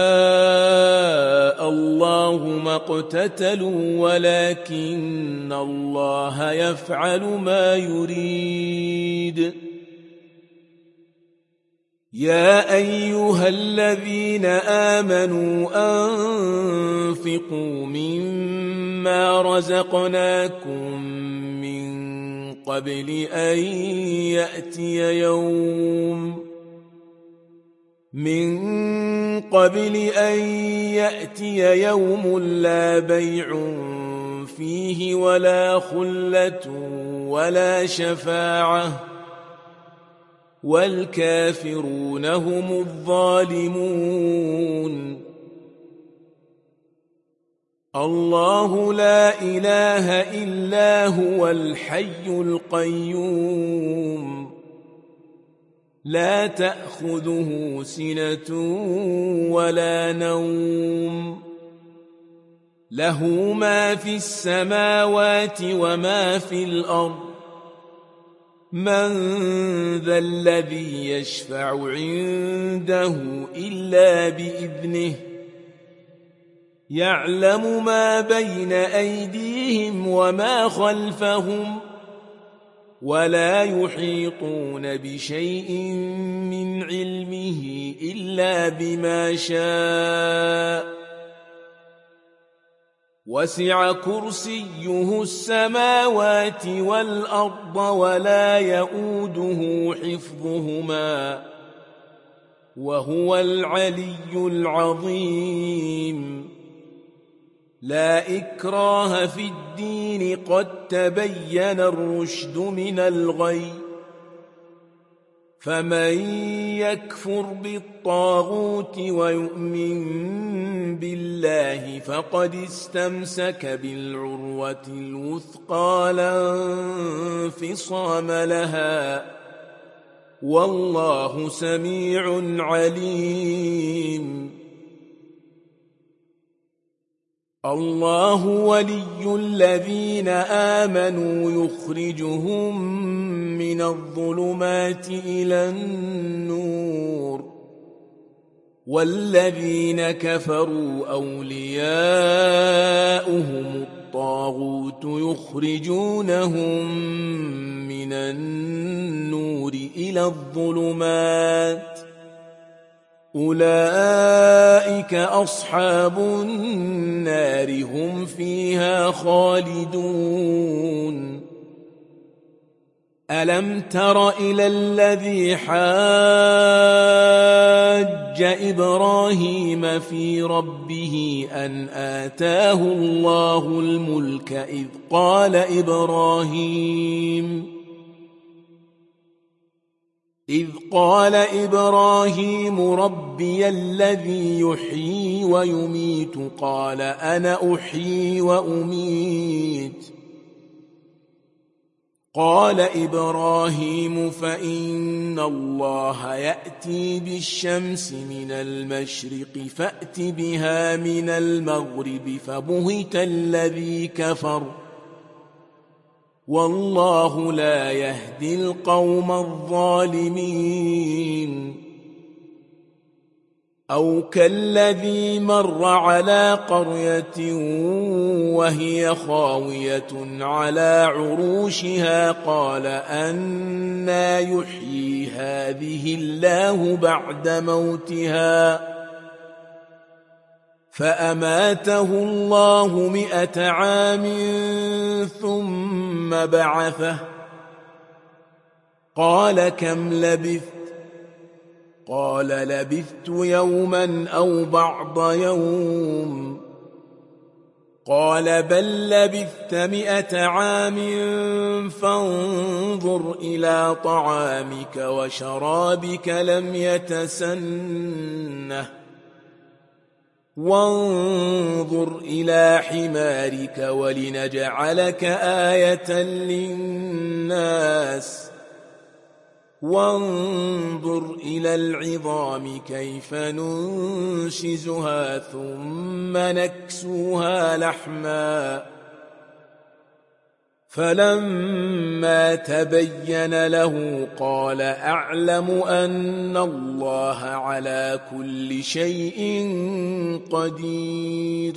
شاء الله ما اقتتلوا ولكن الله يفعل ما يريد يا أيها الذين آمنوا أنفقوا مما رزقناكم من قبل أن يأتي يوم لا بيع فيه ولا خلة ولا شفاعة والكافرون هم الظالمون الله لا إله إلا هو الحي القيوم لا تأخذه سنة ولا نوم له ما في السماوات وما في الأرض من ذا الذي يشفع عنده إلا بإذنه يعلم ما بين أيديهم وما خلفهم ولا يحيطون بشيء من علمه إلا بما شاء وسع كرسيه السماوات والأرض ولا يؤوده حفظهما وهو العلي العظيم لا إكراه في الدين قد تبين الرشد من الغي فمن يكفر بالطاغوت ويؤمن بالله فقد استمسك بالعروة الوثقى لا انفصام لها والله سميع عليم الله ولي الذين آمنوا يخرجهم من الظلمات إلى النور والذين كفروا أولياؤهم الطاغوت يخرجونهم من النور إلى الظلمات أولئك أصحاب النار هم فيها خالدون ألم تر إلى الذي حاج إبراهيم في ربه أن آتاه الله الملك إذ قال إبراهيم ربي الذي يحيي ويميت قال أنا أحيي وأميت قال إبراهيم فإن الله يأتي بالشمس من المشرق فأت بها من المغرب فبهت الذي كفر والله لا يهدي القوم الظالمين أو كالذي مر على قرية وهي خاوية على عروشها قال أنى يحيي هذه الله بعد موتها فأماته الله 100 عام ثم بعثه قال كم لبثت قال لبثت يوما أو بعض يوم قال بل لبثت 100 عام فانظر إلى طعامك وشرابك لم يتسنه وانظر إلى حمارك ولنجعلك آية للناس وانظر إلى العظام كيف ننشزها ثم نكسوها لحما فلما تبين له قال أعلم أن الله على كل شيء قدير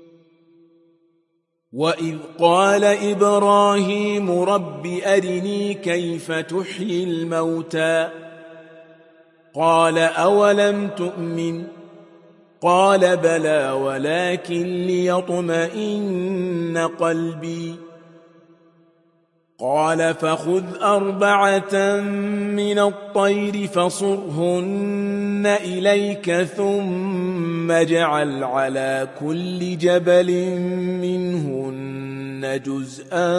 وإذ قال إبراهيم رب أرني كيف تحيي الموتى قال أولم تؤمن قال بلى ولكن ليطمئن قلبي قال فخذ 4 من الطير فصرهن إليك ثم اجعل على كل جبل منهن جزءا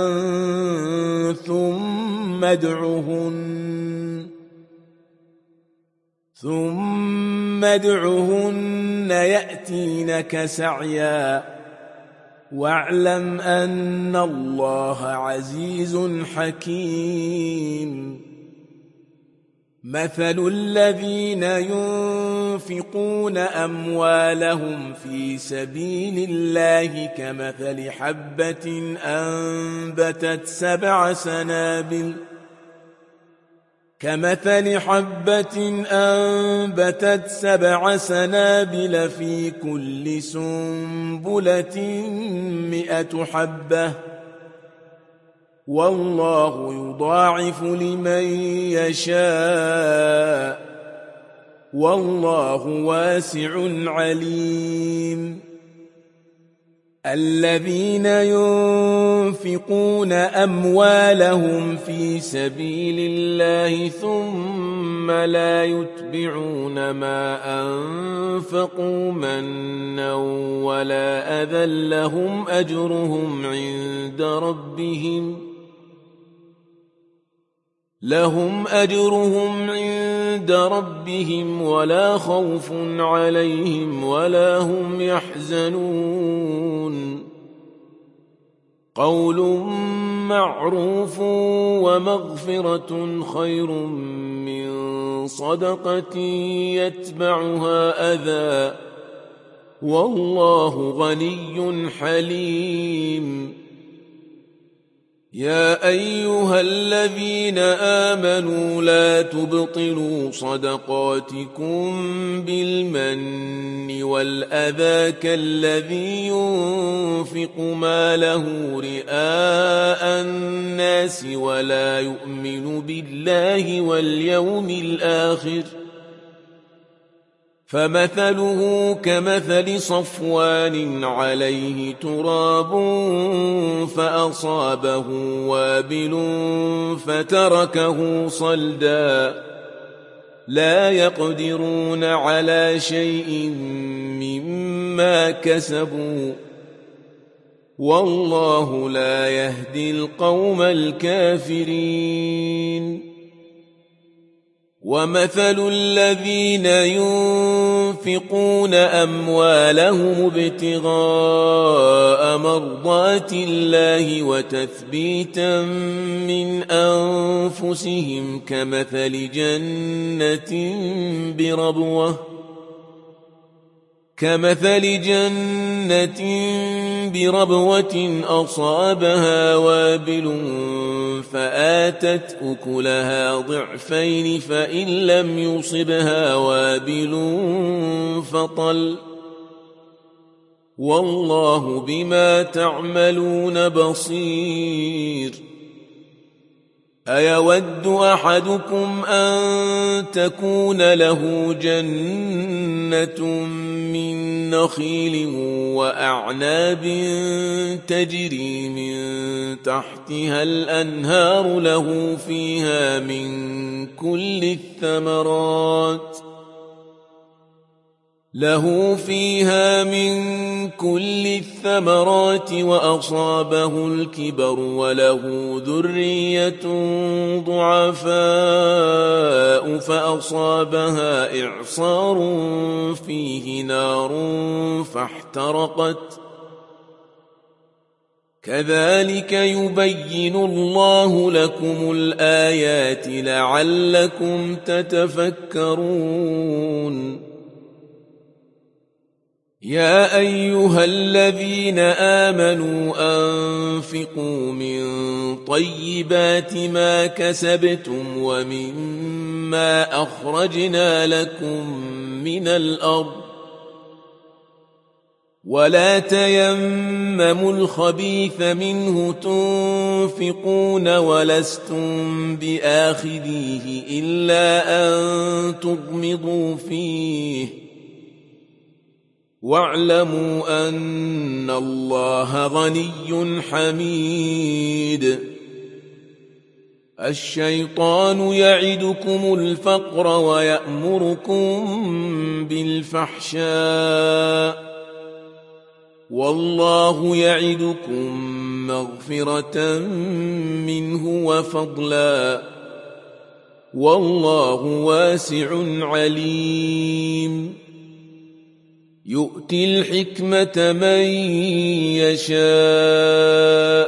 ثم ادعهن يأتينك سعيا واعلم أن الله عزيز حكيم مثل الذين ينفقون أموالهم في سبيل الله كمثل حبة أنبتت 7 سنابل في كل سنبلة 100 حبة والله يضاعف لمن يشاء والله واسع عليم الذين ينفقون أموالهم في سبيل الله ثم لا يتبعون ما أنفقوا منا ولا أذى لهم أجرهم عند ربهم ولا خوف عليهم ولا هم يحزنون قول معروف ومغفرة خير من صدقة يتبعها أذى والله غني حليم يا أيها الذين آمنوا لا تبطلوا صدقاتكم بالمن والأذى كالذي ينفق ماله رئاء الناس ولا يؤمن بالله واليوم الآخر فمثله كمثل صفوان عليه تراب فأصابه وابل فتركه صلدا لا يقدرون على شيء مما كسبوا والله لا يهدي القوم الكافرين ومثل الذين ينفقون أموالهم ابتغاء مرضات الله وتثبيتا من أنفسهم كمثل جنة بربوة أصابها وابل فآتت أكلها ضعفين فإن لم يصبها وابل فطل والله بما تعملون بصير أيود أحدكم أن تكون له جنة من نخيل وأعناب تجري من تحتها الأنهار له فيها من كل الثمرات وأصابه الكبر وله ذرية ضعفاء فأصابها إعصار فيه نار فاحترقت كذلك يبين الله لكم الآيات لعلكم تتفكرون يا أيها الذين آمنوا أنفقوا من طيبات ما كسبتم ومما أخرجنا لكم من الأرض ولا تيمموا الخبيث منه تنفقون ولستم بآخذيه إلا أن تغمضوا فيه واعلموا أن الله غني حميد الشيطان يعدكم الفقر ويأمركم بالفحشاء والله يعدكم مغفرة منه وفضلا والله واسع عليم يؤتي الحكمة من يشاء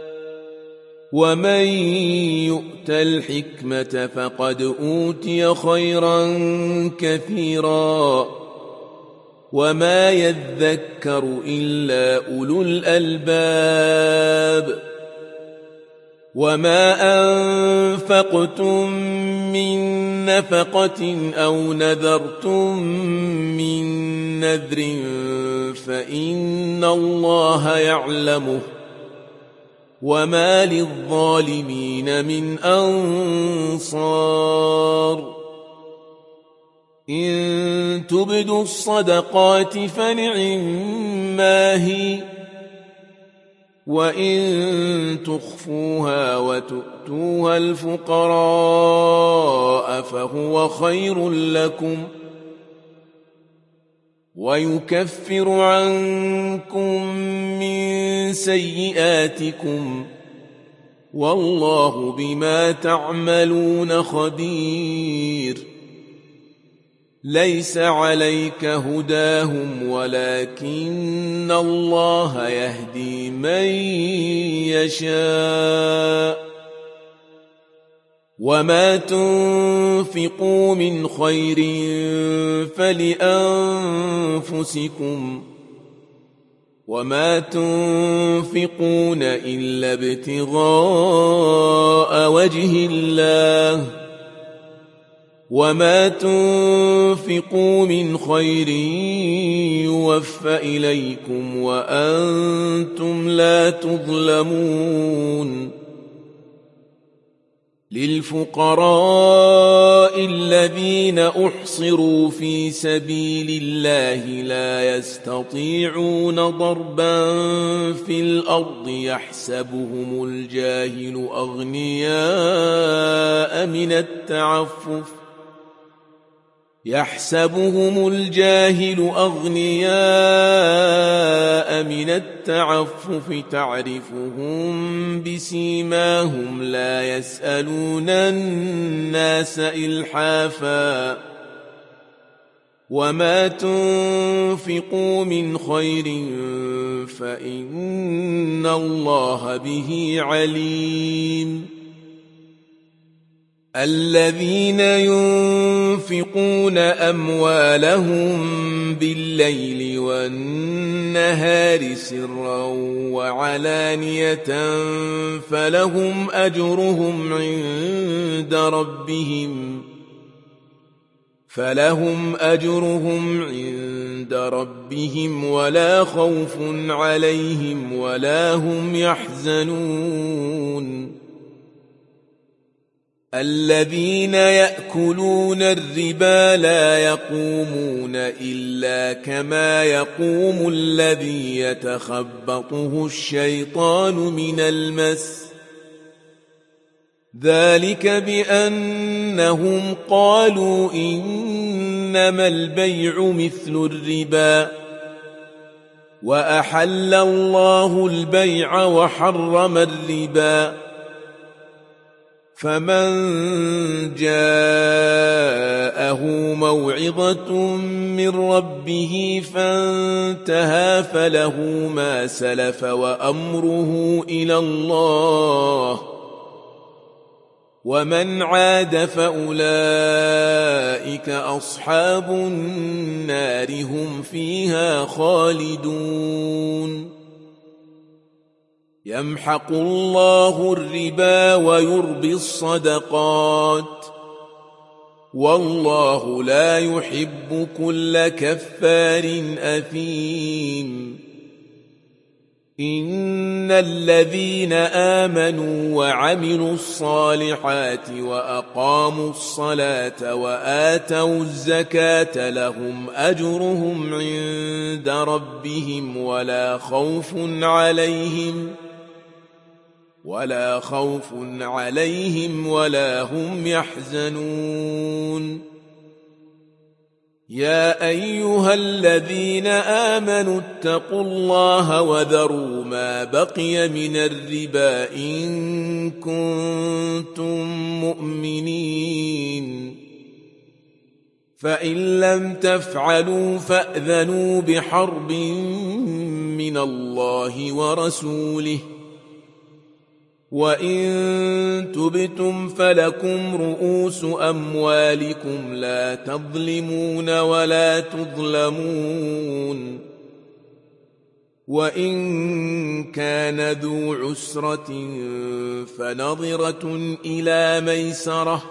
ومن يؤت الحكمة فقد أوتي خيرا كثيرا وما يذكر إلا أولو الألباب وما أنفقتم من نفقة أو نذرتم من نذر فإن الله يعلمه وما للظالمين من أنصار إن تبدوا الصدقات فنعما هي وإن تخفوها وتؤتوها الفقراء فهو خير لكم ويكفر عنكم من سيئاتكم والله بما تعملون خبير ليس عليك هداهم ولكن الله يهدي من يشاء وما تنفقوا من خير فلأنفسكم وما تنفقون إلا ابتغاء وجه الله وما تنفقوا من خير يوفى إليكم وأنتم لا تظلمون للفقراء الذين أحصروا في سبيل الله لا يستطيعون ضربا في الأرض يحسبهم الجاهل أغنياء من التعفف تعرفهم بسيماهم لا يسألون الناس إلحافا وما تنفقوا من خير فإن الله به عليم الذين ينفقون أموالهم بالليل والنهار سرا وعلانية فلهم أجرهم عند ربهم ولا خوف عليهم ولا هم يحزنون الذين يأكلون الربا لا يقومون إلا كما يقوم الذي يتخبطه الشيطان من المس ذلك بأنهم قالوا إنما البيع مثل الربا وأحل الله البيع وحرم الربا فمن جاءه موعظة من ربه فانتهى فله ما سلف وأمره إلى الله ومن عاد فأولئك أصحاب النار هم فيها خالدون يمحق الله الربا ويربي الصدقات والله لا يحب كل كفار أثيم إن الذين آمنوا وعملوا الصالحات وأقاموا الصلاة وآتوا الزكاة لهم أجرهم عند ربهم ولا خوف عليهم ولا هم يحزنون يا أيها الذين آمنوا اتقوا الله وذروا ما بقي من الربا إن كنتم مؤمنين فإن لم تفعلوا فأذنوا بحرب من الله ورسوله وإن تبتم فلكم رؤوس أموالكم لا تظلمون ولا تظلمون وإن كان ذو عسرة فنظرة إلى ميسرة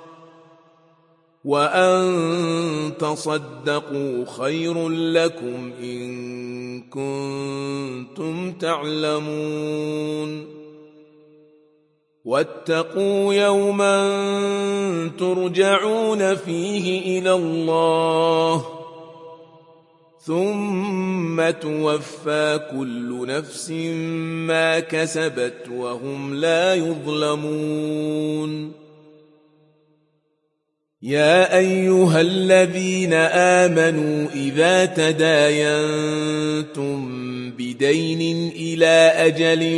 وأن تصدقوا خير لكم إن كنتم تعلمون واتقوا يوما ترجعون فيه إلى الله ثم توفى كل نفس ما كسبت وهم لا يظلمون يا أيها الذين آمنوا إذا تداينتم بدين إلى أجل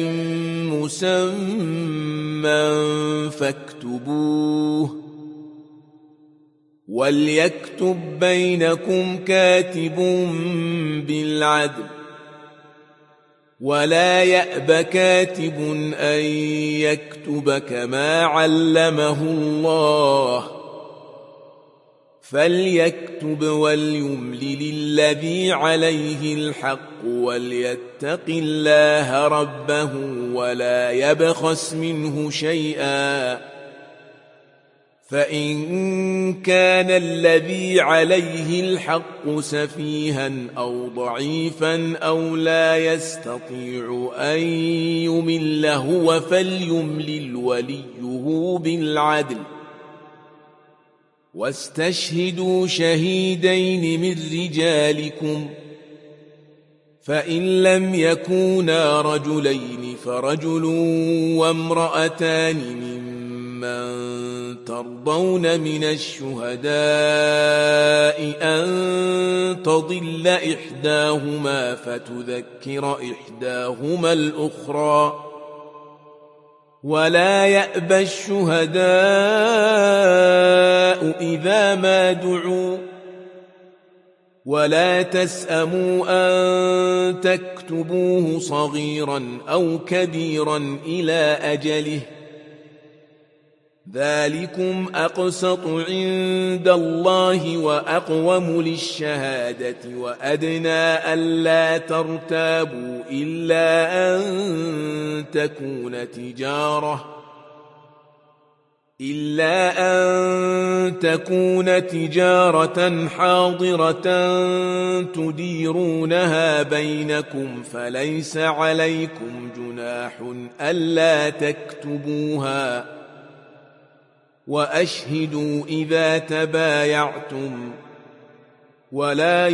مسمى فاكتبوه وليكتب بينكم كاتب بالعدل ولا يأب كاتب أن يكتب كما علمه الله فليكتب وليملل الذي عليه الحق وليتق الله ربه ولا يبخس منه شيئا فإن كان الذي عليه الحق سفيها أو ضعيفا أو لا يستطيع أن يمل هو فليملل وليه واقسطوا بالعدل واستشهدوا شهيدين من رجالكم فإن لم يكونا رجلين فرجل وامرأتان ممن ترضون من الشهداء أن تضل إحداهما فتذكر إحداهما الأخرى ولا يأبى الشهداء إذا ما دعوا ولا تسأموا أن تكتبوه صغيرا أو كبيرا إلى أجله ذلكم أقسط عند الله وأقوم للشهادة وأدنى ألا ترتابوا إلا أن تكون تجارة حاضرة تديرونها بينكم فليس عليكم جناح ألا تكتبوها وأشهدوا إذا تبايعتم ولا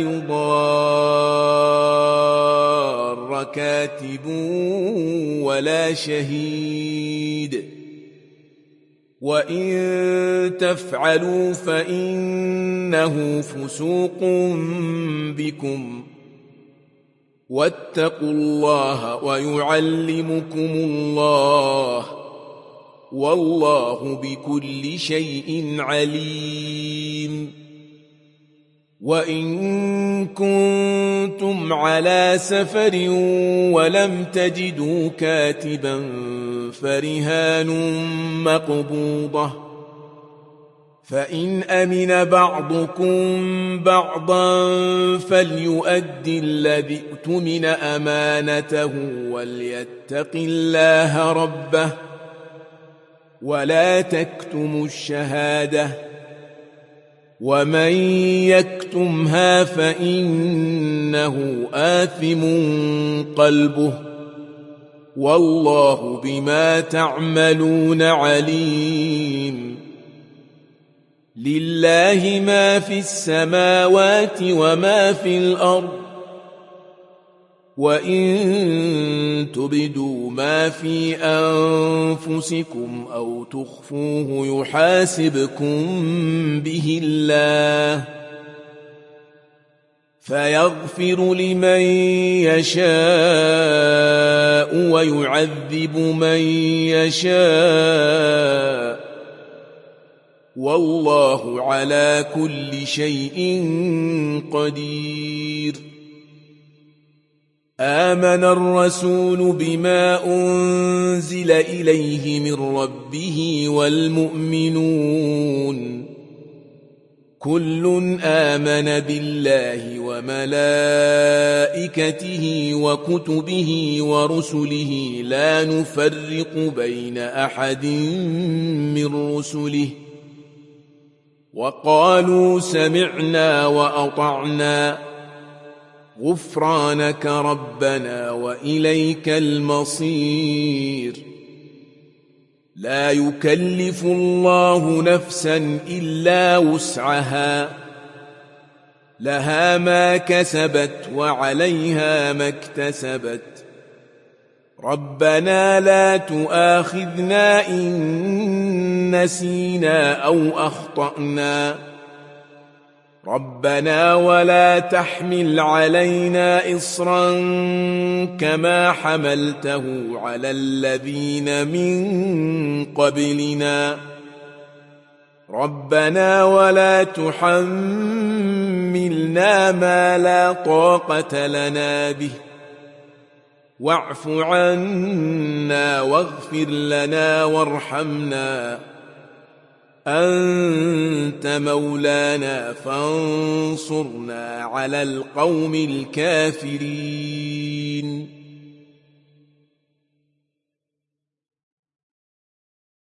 يضار كاتب ولا شهيد وإن تفعلوا فإنه فسوق بكم واتقوا الله ويعلمكم الله والله بكل شيء عليم وإن كنتم على سفر ولم تجدوا كاتبا فرهان مقبوضة فإن أمن بعضكم بعضا فليؤد الذي اؤتمن أمانته وليتق الله ربه ولا تكتموا الشهادة ومن يكتمها فإنه آثم قلبه والله بما تعملون عليم لله ما في السماوات وما في الأرض وإن تبدوا ما في أنفسكم أو تخفوه يحاسبكم به الله فيغفر لمن يشاء ويعذب من يشاء والله على كل شيء قدير آمن الرسول بما أنزل إليه من ربه والمؤمنون كل آمن بالله وملائكته وكتبه ورسله لا نفرق بين أحد من رسله وقالوا سمعنا وأطعنا غفرانك ربنا وإليك المصير لا يكلف الله نفسا إلا وسعها لها ما كسبت وعليها ما اكتسبت ربنا لا تؤاخذنا إن نسينا أو أخطأنا ربنا ولا تحمل علينا إصرا كما حملته على الذين من قبلنا ربنا ولا تحملنا ما لا طاقة لنا به واعف عنا واغفر لنا وارحمنا أنت مولانا فانصرنا على القوم الكافرين